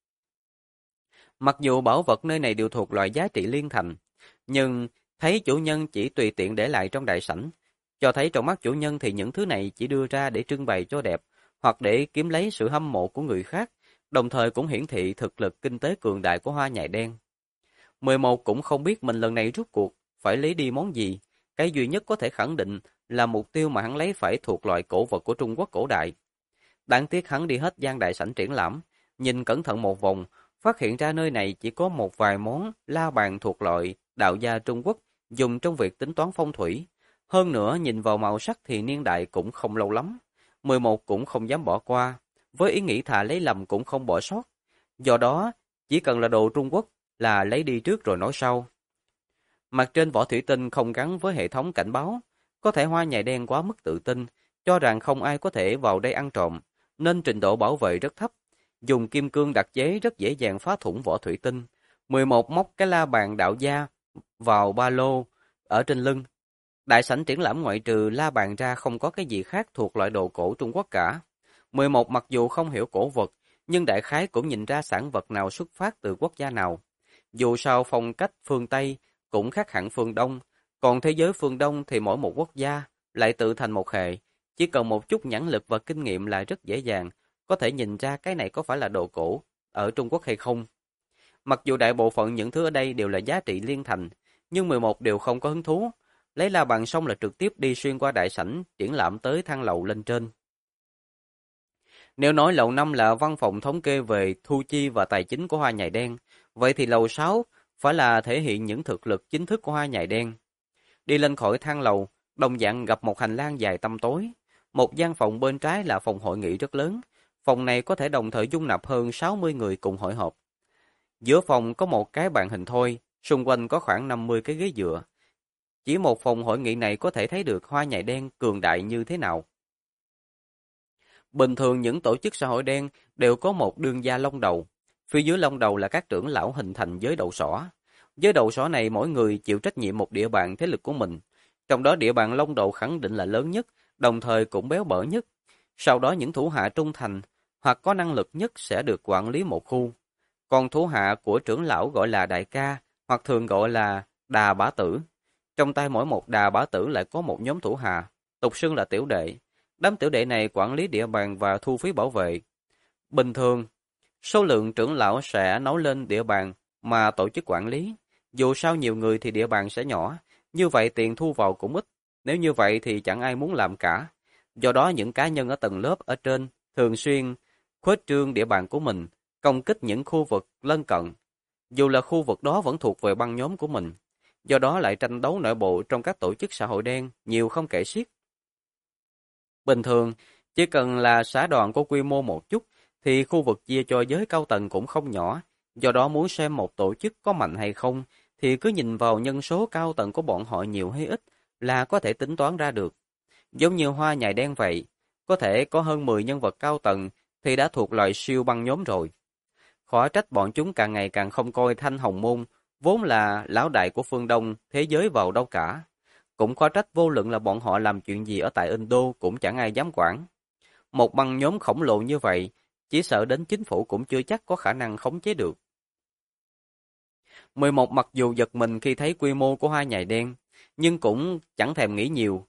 Mặc dù bảo vật nơi này đều thuộc loại giá trị liên thành, nhưng thấy chủ nhân chỉ tùy tiện để lại trong đại sảnh, cho thấy trong mắt chủ nhân thì những thứ này chỉ đưa ra để trưng bày cho đẹp, hoặc để kiếm lấy sự hâm mộ của người khác, đồng thời cũng hiển thị thực lực kinh tế cường đại của Hoa Nhài Đen. 11 cũng không biết mình lần này rút cuộc phải lấy đi món gì, cái duy nhất có thể khẳng định là mục tiêu mà hắn lấy phải thuộc loại cổ vật của Trung Quốc cổ đại. Đáng tiếc hắn đi hết gian đại sảnh triển lãm, nhìn cẩn thận một vòng, phát hiện ra nơi này chỉ có một vài món la bàn thuộc loại đạo gia Trung Quốc dùng trong việc tính toán phong thủy. Hơn nữa nhìn vào màu sắc thì niên đại cũng không lâu lắm. 11 cũng không dám bỏ qua, với ý nghĩ thà lấy lầm cũng không bỏ sót. Do đó, chỉ cần là đồ Trung Quốc là lấy đi trước rồi nói sau. Mặt trên vỏ thủy tinh không gắn với hệ thống cảnh báo, có thể Hoa Nhài Đen quá mức tự tin, cho rằng không ai có thể vào đây ăn trộm, nên trình độ bảo vệ rất thấp. Dùng kim cương đặc chế rất dễ dàng phá thủng vỏ thủy tinh. 11 móc cái la bàn đạo gia vào ba lô ở trên lưng. Đại sảnh triển lãm ngoại trừ la bàn ra không có cái gì khác thuộc loại đồ cổ Trung Quốc cả. 11 mặc dù không hiểu cổ vật, nhưng đại khái cũng nhìn ra sản vật nào xuất phát từ quốc gia nào. Dù sao phong cách phương Tây cũng khác hẳn phương Đông, còn thế giới phương Đông thì mỗi một quốc gia lại tự thành một hệ, chỉ cần một chút nhãn lực và kinh nghiệm là rất dễ dàng có thể nhìn ra cái này có phải là đồ cổ ở Trung Quốc hay không. Mặc dù đại bộ phận những thứ ở đây đều là giá trị liên thành, nhưng 11 đều không có hứng thú. Lấy la bàn xong là trực tiếp đi xuyên qua đại sảnh, triển lãm tới thang lầu lên trên. Nếu nói lầu 5 là văn phòng thống kê về thu chi và tài chính của Hoa Nhài Đen, vậy thì lầu 6 phải là thể hiện những thực lực chính thức của Hoa Nhài Đen. Đi lên khỏi thang lầu, đồng dạng gặp một hành lang dài tăm tối. Một gian phòng bên trái là phòng hội nghị rất lớn. Phòng này có thể đồng thời dung nạp hơn 60 người cùng hội họp. Giữa phòng có một cái bàn hình thôi, xung quanh có khoảng 50 cái ghế dựa. Chỉ một phòng hội nghị này có thể thấy được Hoa Nhài Đen cường đại như thế nào. Bình thường những tổ chức xã hội đen đều có một đương gia long đầu. Phía dưới long đầu là các trưởng lão hình thành giới đầu sỏ. Giới đầu sỏ này mỗi người chịu trách nhiệm một địa bàn thế lực của mình. Trong đó địa bàn long đầu khẳng định là lớn nhất, đồng thời cũng béo bở nhất. Sau đó những thủ hạ trung thành hoặc có năng lực nhất sẽ được quản lý một khu. Còn thủ hạ của trưởng lão gọi là đại ca, hoặc thường gọi là đà bá tử. Trong tay mỗi một đà bá tử lại có một nhóm thủ hạ, tục xưng là tiểu đệ. Đám tiểu đệ này quản lý địa bàn và thu phí bảo vệ. Bình thường, số lượng trưởng lão sẽ nối lên địa bàn mà tổ chức quản lý. Dù sao nhiều người thì địa bàn sẽ nhỏ, như vậy tiền thu vào cũng ít. Nếu như vậy thì chẳng ai muốn làm cả. Do đó những cá nhân ở tầng lớp ở trên thường xuyên khuếch trương địa bàn của mình, công kích những khu vực lân cận. Dù là khu vực đó vẫn thuộc về băng nhóm của mình. Do đó lại tranh đấu nội bộ trong các tổ chức xã hội đen nhiều không kể xiết. Bình thường, chỉ cần là xã đoàn có quy mô một chút, thì khu vực chia cho giới cao tầng cũng không nhỏ. Do đó muốn xem một tổ chức có mạnh hay không, thì cứ nhìn vào nhân số cao tầng của bọn họ nhiều hay ít là có thể tính toán ra được. Giống như Hoa Nhài Đen vậy, có thể có hơn 10 nhân vật cao tầng thì đã thuộc loại siêu băng nhóm rồi. Khó trách bọn chúng càng ngày càng không coi Thanh Hồng Môn, vốn là lão đại của phương Đông, thế giới vào đâu cả. Cũng khó trách vô luận là bọn họ làm chuyện gì ở tại Indo cũng chẳng ai dám quản. Một băng nhóm khổng lồ như vậy, chỉ sợ đến chính phủ cũng chưa chắc có khả năng khống chế được. 11 mặc dù giật mình khi thấy quy mô của Hoa Nhài Đen, nhưng cũng chẳng thèm nghĩ nhiều.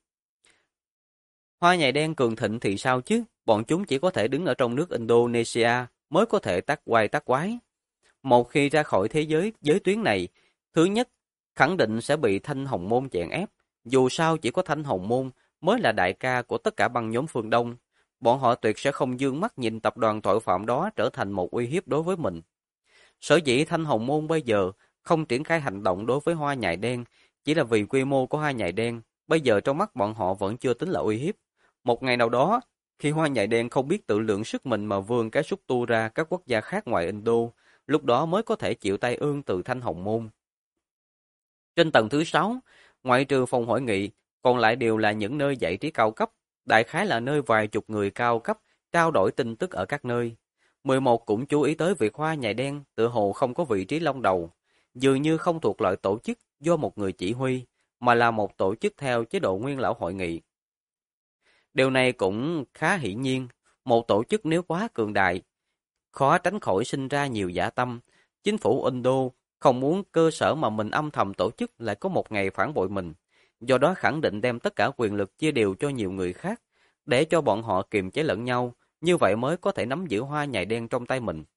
Hoa Nhài Đen cường thịnh thì sao chứ, bọn chúng chỉ có thể đứng ở trong nước Indonesia mới có thể tác quay tác quái. Một khi ra khỏi thế giới tuyến này, thứ nhất, khẳng định sẽ bị Thanh Hồng Môn chèn ép. Dù sao chỉ có Thanh Hồng Môn mới là đại ca của tất cả băng nhóm phương Đông. Bọn họ tuyệt sẽ không dương mắt nhìn tập đoàn tội phạm đó trở thành một uy hiếp đối với mình. Sở dĩ Thanh Hồng Môn bây giờ không triển khai hành động đối với Hoa Nhài Đen, chỉ là vì quy mô của Hoa Nhài Đen bây giờ trong mắt bọn họ vẫn chưa tính là uy hiếp. Một ngày nào đó, khi Hoa Nhài Đen không biết tự lượng sức mình mà vươn cái xúc tu ra các quốc gia khác ngoài Indo, lúc đó mới có thể chịu tay ương từ Thanh Hồng Môn. Trên tầng thứ 6, ngoại trừ phòng hội nghị, còn lại đều là những nơi giải trí cao cấp, đại khái là nơi vài chục người cao cấp trao đổi tin tức ở các nơi. 11 cũng chú ý tới việc Hoa Nhài Đen tự hồ không có vị trí long đầu, dường như không thuộc loại tổ chức do một người chỉ huy, mà là một tổ chức theo chế độ nguyên lão hội nghị. Điều này cũng khá hiển nhiên, một tổ chức nếu quá cường đại, khó tránh khỏi sinh ra nhiều dã tâm. Chính phủ Indo không muốn cơ sở mà mình âm thầm tổ chức lại có một ngày phản bội mình, do đó khẳng định đem tất cả quyền lực chia đều cho nhiều người khác, để cho bọn họ kiềm chế lẫn nhau, như vậy mới có thể nắm giữ Hoa Nhài Đen trong tay mình.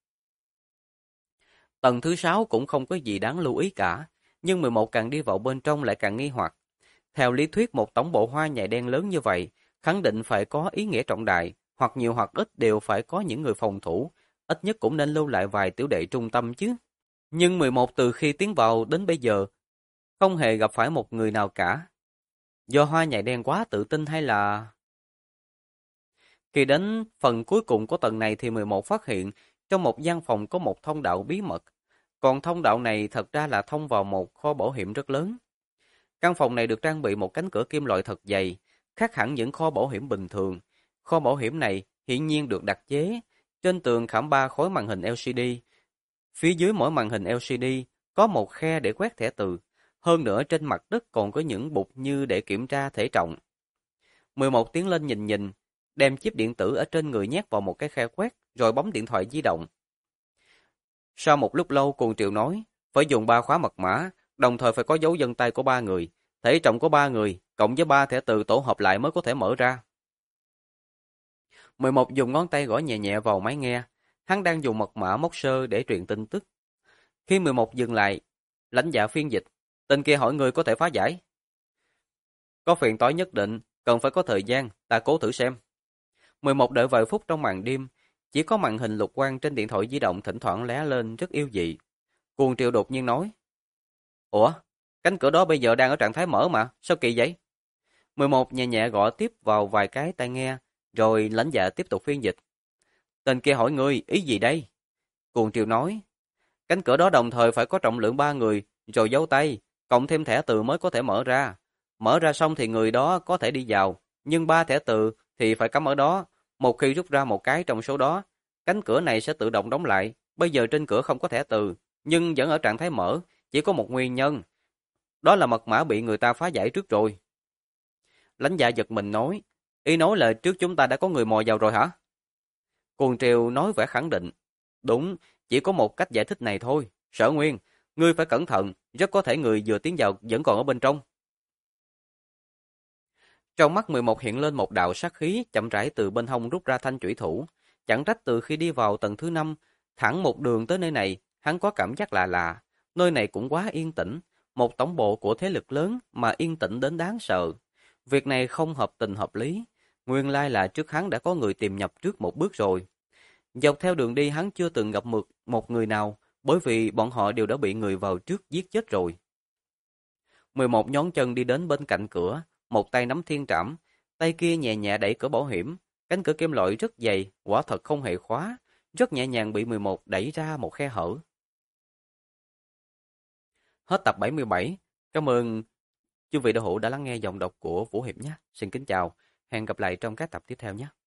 Tầng thứ 6 cũng không có gì đáng lưu ý cả, nhưng 11 càng đi vào bên trong lại càng nghi hoặc. Theo lý thuyết một tổng bộ Hoa Nhài Đen lớn như vậy, khẳng định phải có ý nghĩa trọng đại, hoặc nhiều hoặc ít đều phải có những người phòng thủ, ít nhất cũng nên lưu lại vài tiểu đệ trung tâm chứ. Nhưng 11 từ khi tiến vào đến bây giờ, không hề gặp phải một người nào cả. Do Hoa Nhài Đen quá tự tin hay là... Khi đến phần cuối cùng của tầng này thì 11 phát hiện trong một gian phòng có một thông đạo bí mật. Còn thông đạo này thật ra là thông vào một kho bảo hiểm rất lớn. Căn phòng này được trang bị một cánh cửa kim loại thật dày, khác hẳn những kho bảo hiểm bình thường. Kho bảo hiểm này hiển nhiên được đặt chế. Trên tường khảm 3 khối màn hình LCD. Phía dưới mỗi màn hình LCD có một khe để quét thẻ từ. Hơn nữa trên mặt đất còn có những bục như để kiểm tra thể trọng. 11 tiến lên nhìn nhìn, đem chip điện tử ở trên người nhét vào một cái khe quét, rồi bấm điện thoại di động. Sau một lúc lâu, Cuồng Triều nói, phải dùng 3 khóa mật mã, đồng thời phải có dấu vân tay của 3 người, thể trọng của 3 người, cộng với 3 thẻ từ tổ hợp lại mới có thể mở ra. 11 dùng ngón tay gõ nhẹ nhẹ vào máy nghe, hắn đang dùng mật mã móc sơ để truyền tin tức. Khi 11 dừng lại, lãnh dạ phiên dịch, tên kia hỏi người có thể phá giải. Có phiền toái nhất định, cần phải có thời gian, ta cố thử xem. 11 đợi vài phút trong màn đêm, chỉ có màn hình lục quang trên điện thoại di động thỉnh thoảng lóe lên rất yêu dị. Cuồng Triều đột nhiên nói, ủa, cánh cửa đó bây giờ đang ở trạng thái mở mà, sao kỳ vậy? 11 nhẹ nhẹ gõ tiếp vào vài cái tai nghe, rồi lãnh dạ tiếp tục phiên dịch. Tên kia hỏi ngươi, ý gì đây? Cuồng Triều nói, cánh cửa đó đồng thời phải có trọng lượng 3 người, rồi dấu tay, cộng thêm thẻ từ mới có thể mở ra. Mở ra xong thì người đó có thể đi vào, nhưng 3 thẻ từ thì phải cắm ở đó. Một khi rút ra một cái trong số đó, cánh cửa này sẽ tự động đóng lại. Bây giờ trên cửa không có thẻ từ, nhưng vẫn ở trạng thái mở, chỉ có một nguyên nhân. Đó là mật mã bị người ta phá giải trước rồi. Lãnh dạ giật mình nói, ý nói là trước chúng ta đã có người mò vào rồi hả? Cuồng Triều nói vẻ khẳng định, đúng, chỉ có một cách giải thích này thôi. Sở Nguyên, ngươi phải cẩn thận, rất có thể người vừa tiến vào vẫn còn ở bên trong. Trong mắt 11 hiện lên một đạo sát khí, chậm rãi từ bên hông rút ra thanh chủy thủ. Chẳng trách từ khi đi vào tầng thứ 5, thẳng một đường tới nơi này, Hắn có cảm giác lạ lạ, nơi này cũng quá yên tĩnh, một tổng bộ của thế lực lớn mà yên tĩnh đến đáng sợ. Việc này không hợp tình hợp lý, nguyên lai là trước hắn đã có người tìm nhập trước một bước rồi. Dọc theo đường đi hắn chưa từng gặp một người nào, bởi vì bọn họ đều đã bị người vào trước giết chết rồi. 11 nhón chân đi đến bên cạnh cửa, một tay nắm thiên trảm, tay kia nhẹ nhẹ đẩy cửa bảo hiểm. Cánh cửa kim loại rất dày, quả thật không hề khóa, rất nhẹ nhàng bị 11 đẩy ra một khe hở. Hết tập 77. Cảm ơn chư vị đạo hữu đã lắng nghe giọng đọc của Vũ Hiệp nhé. Xin kính chào, hẹn gặp lại trong các tập tiếp theo nhé.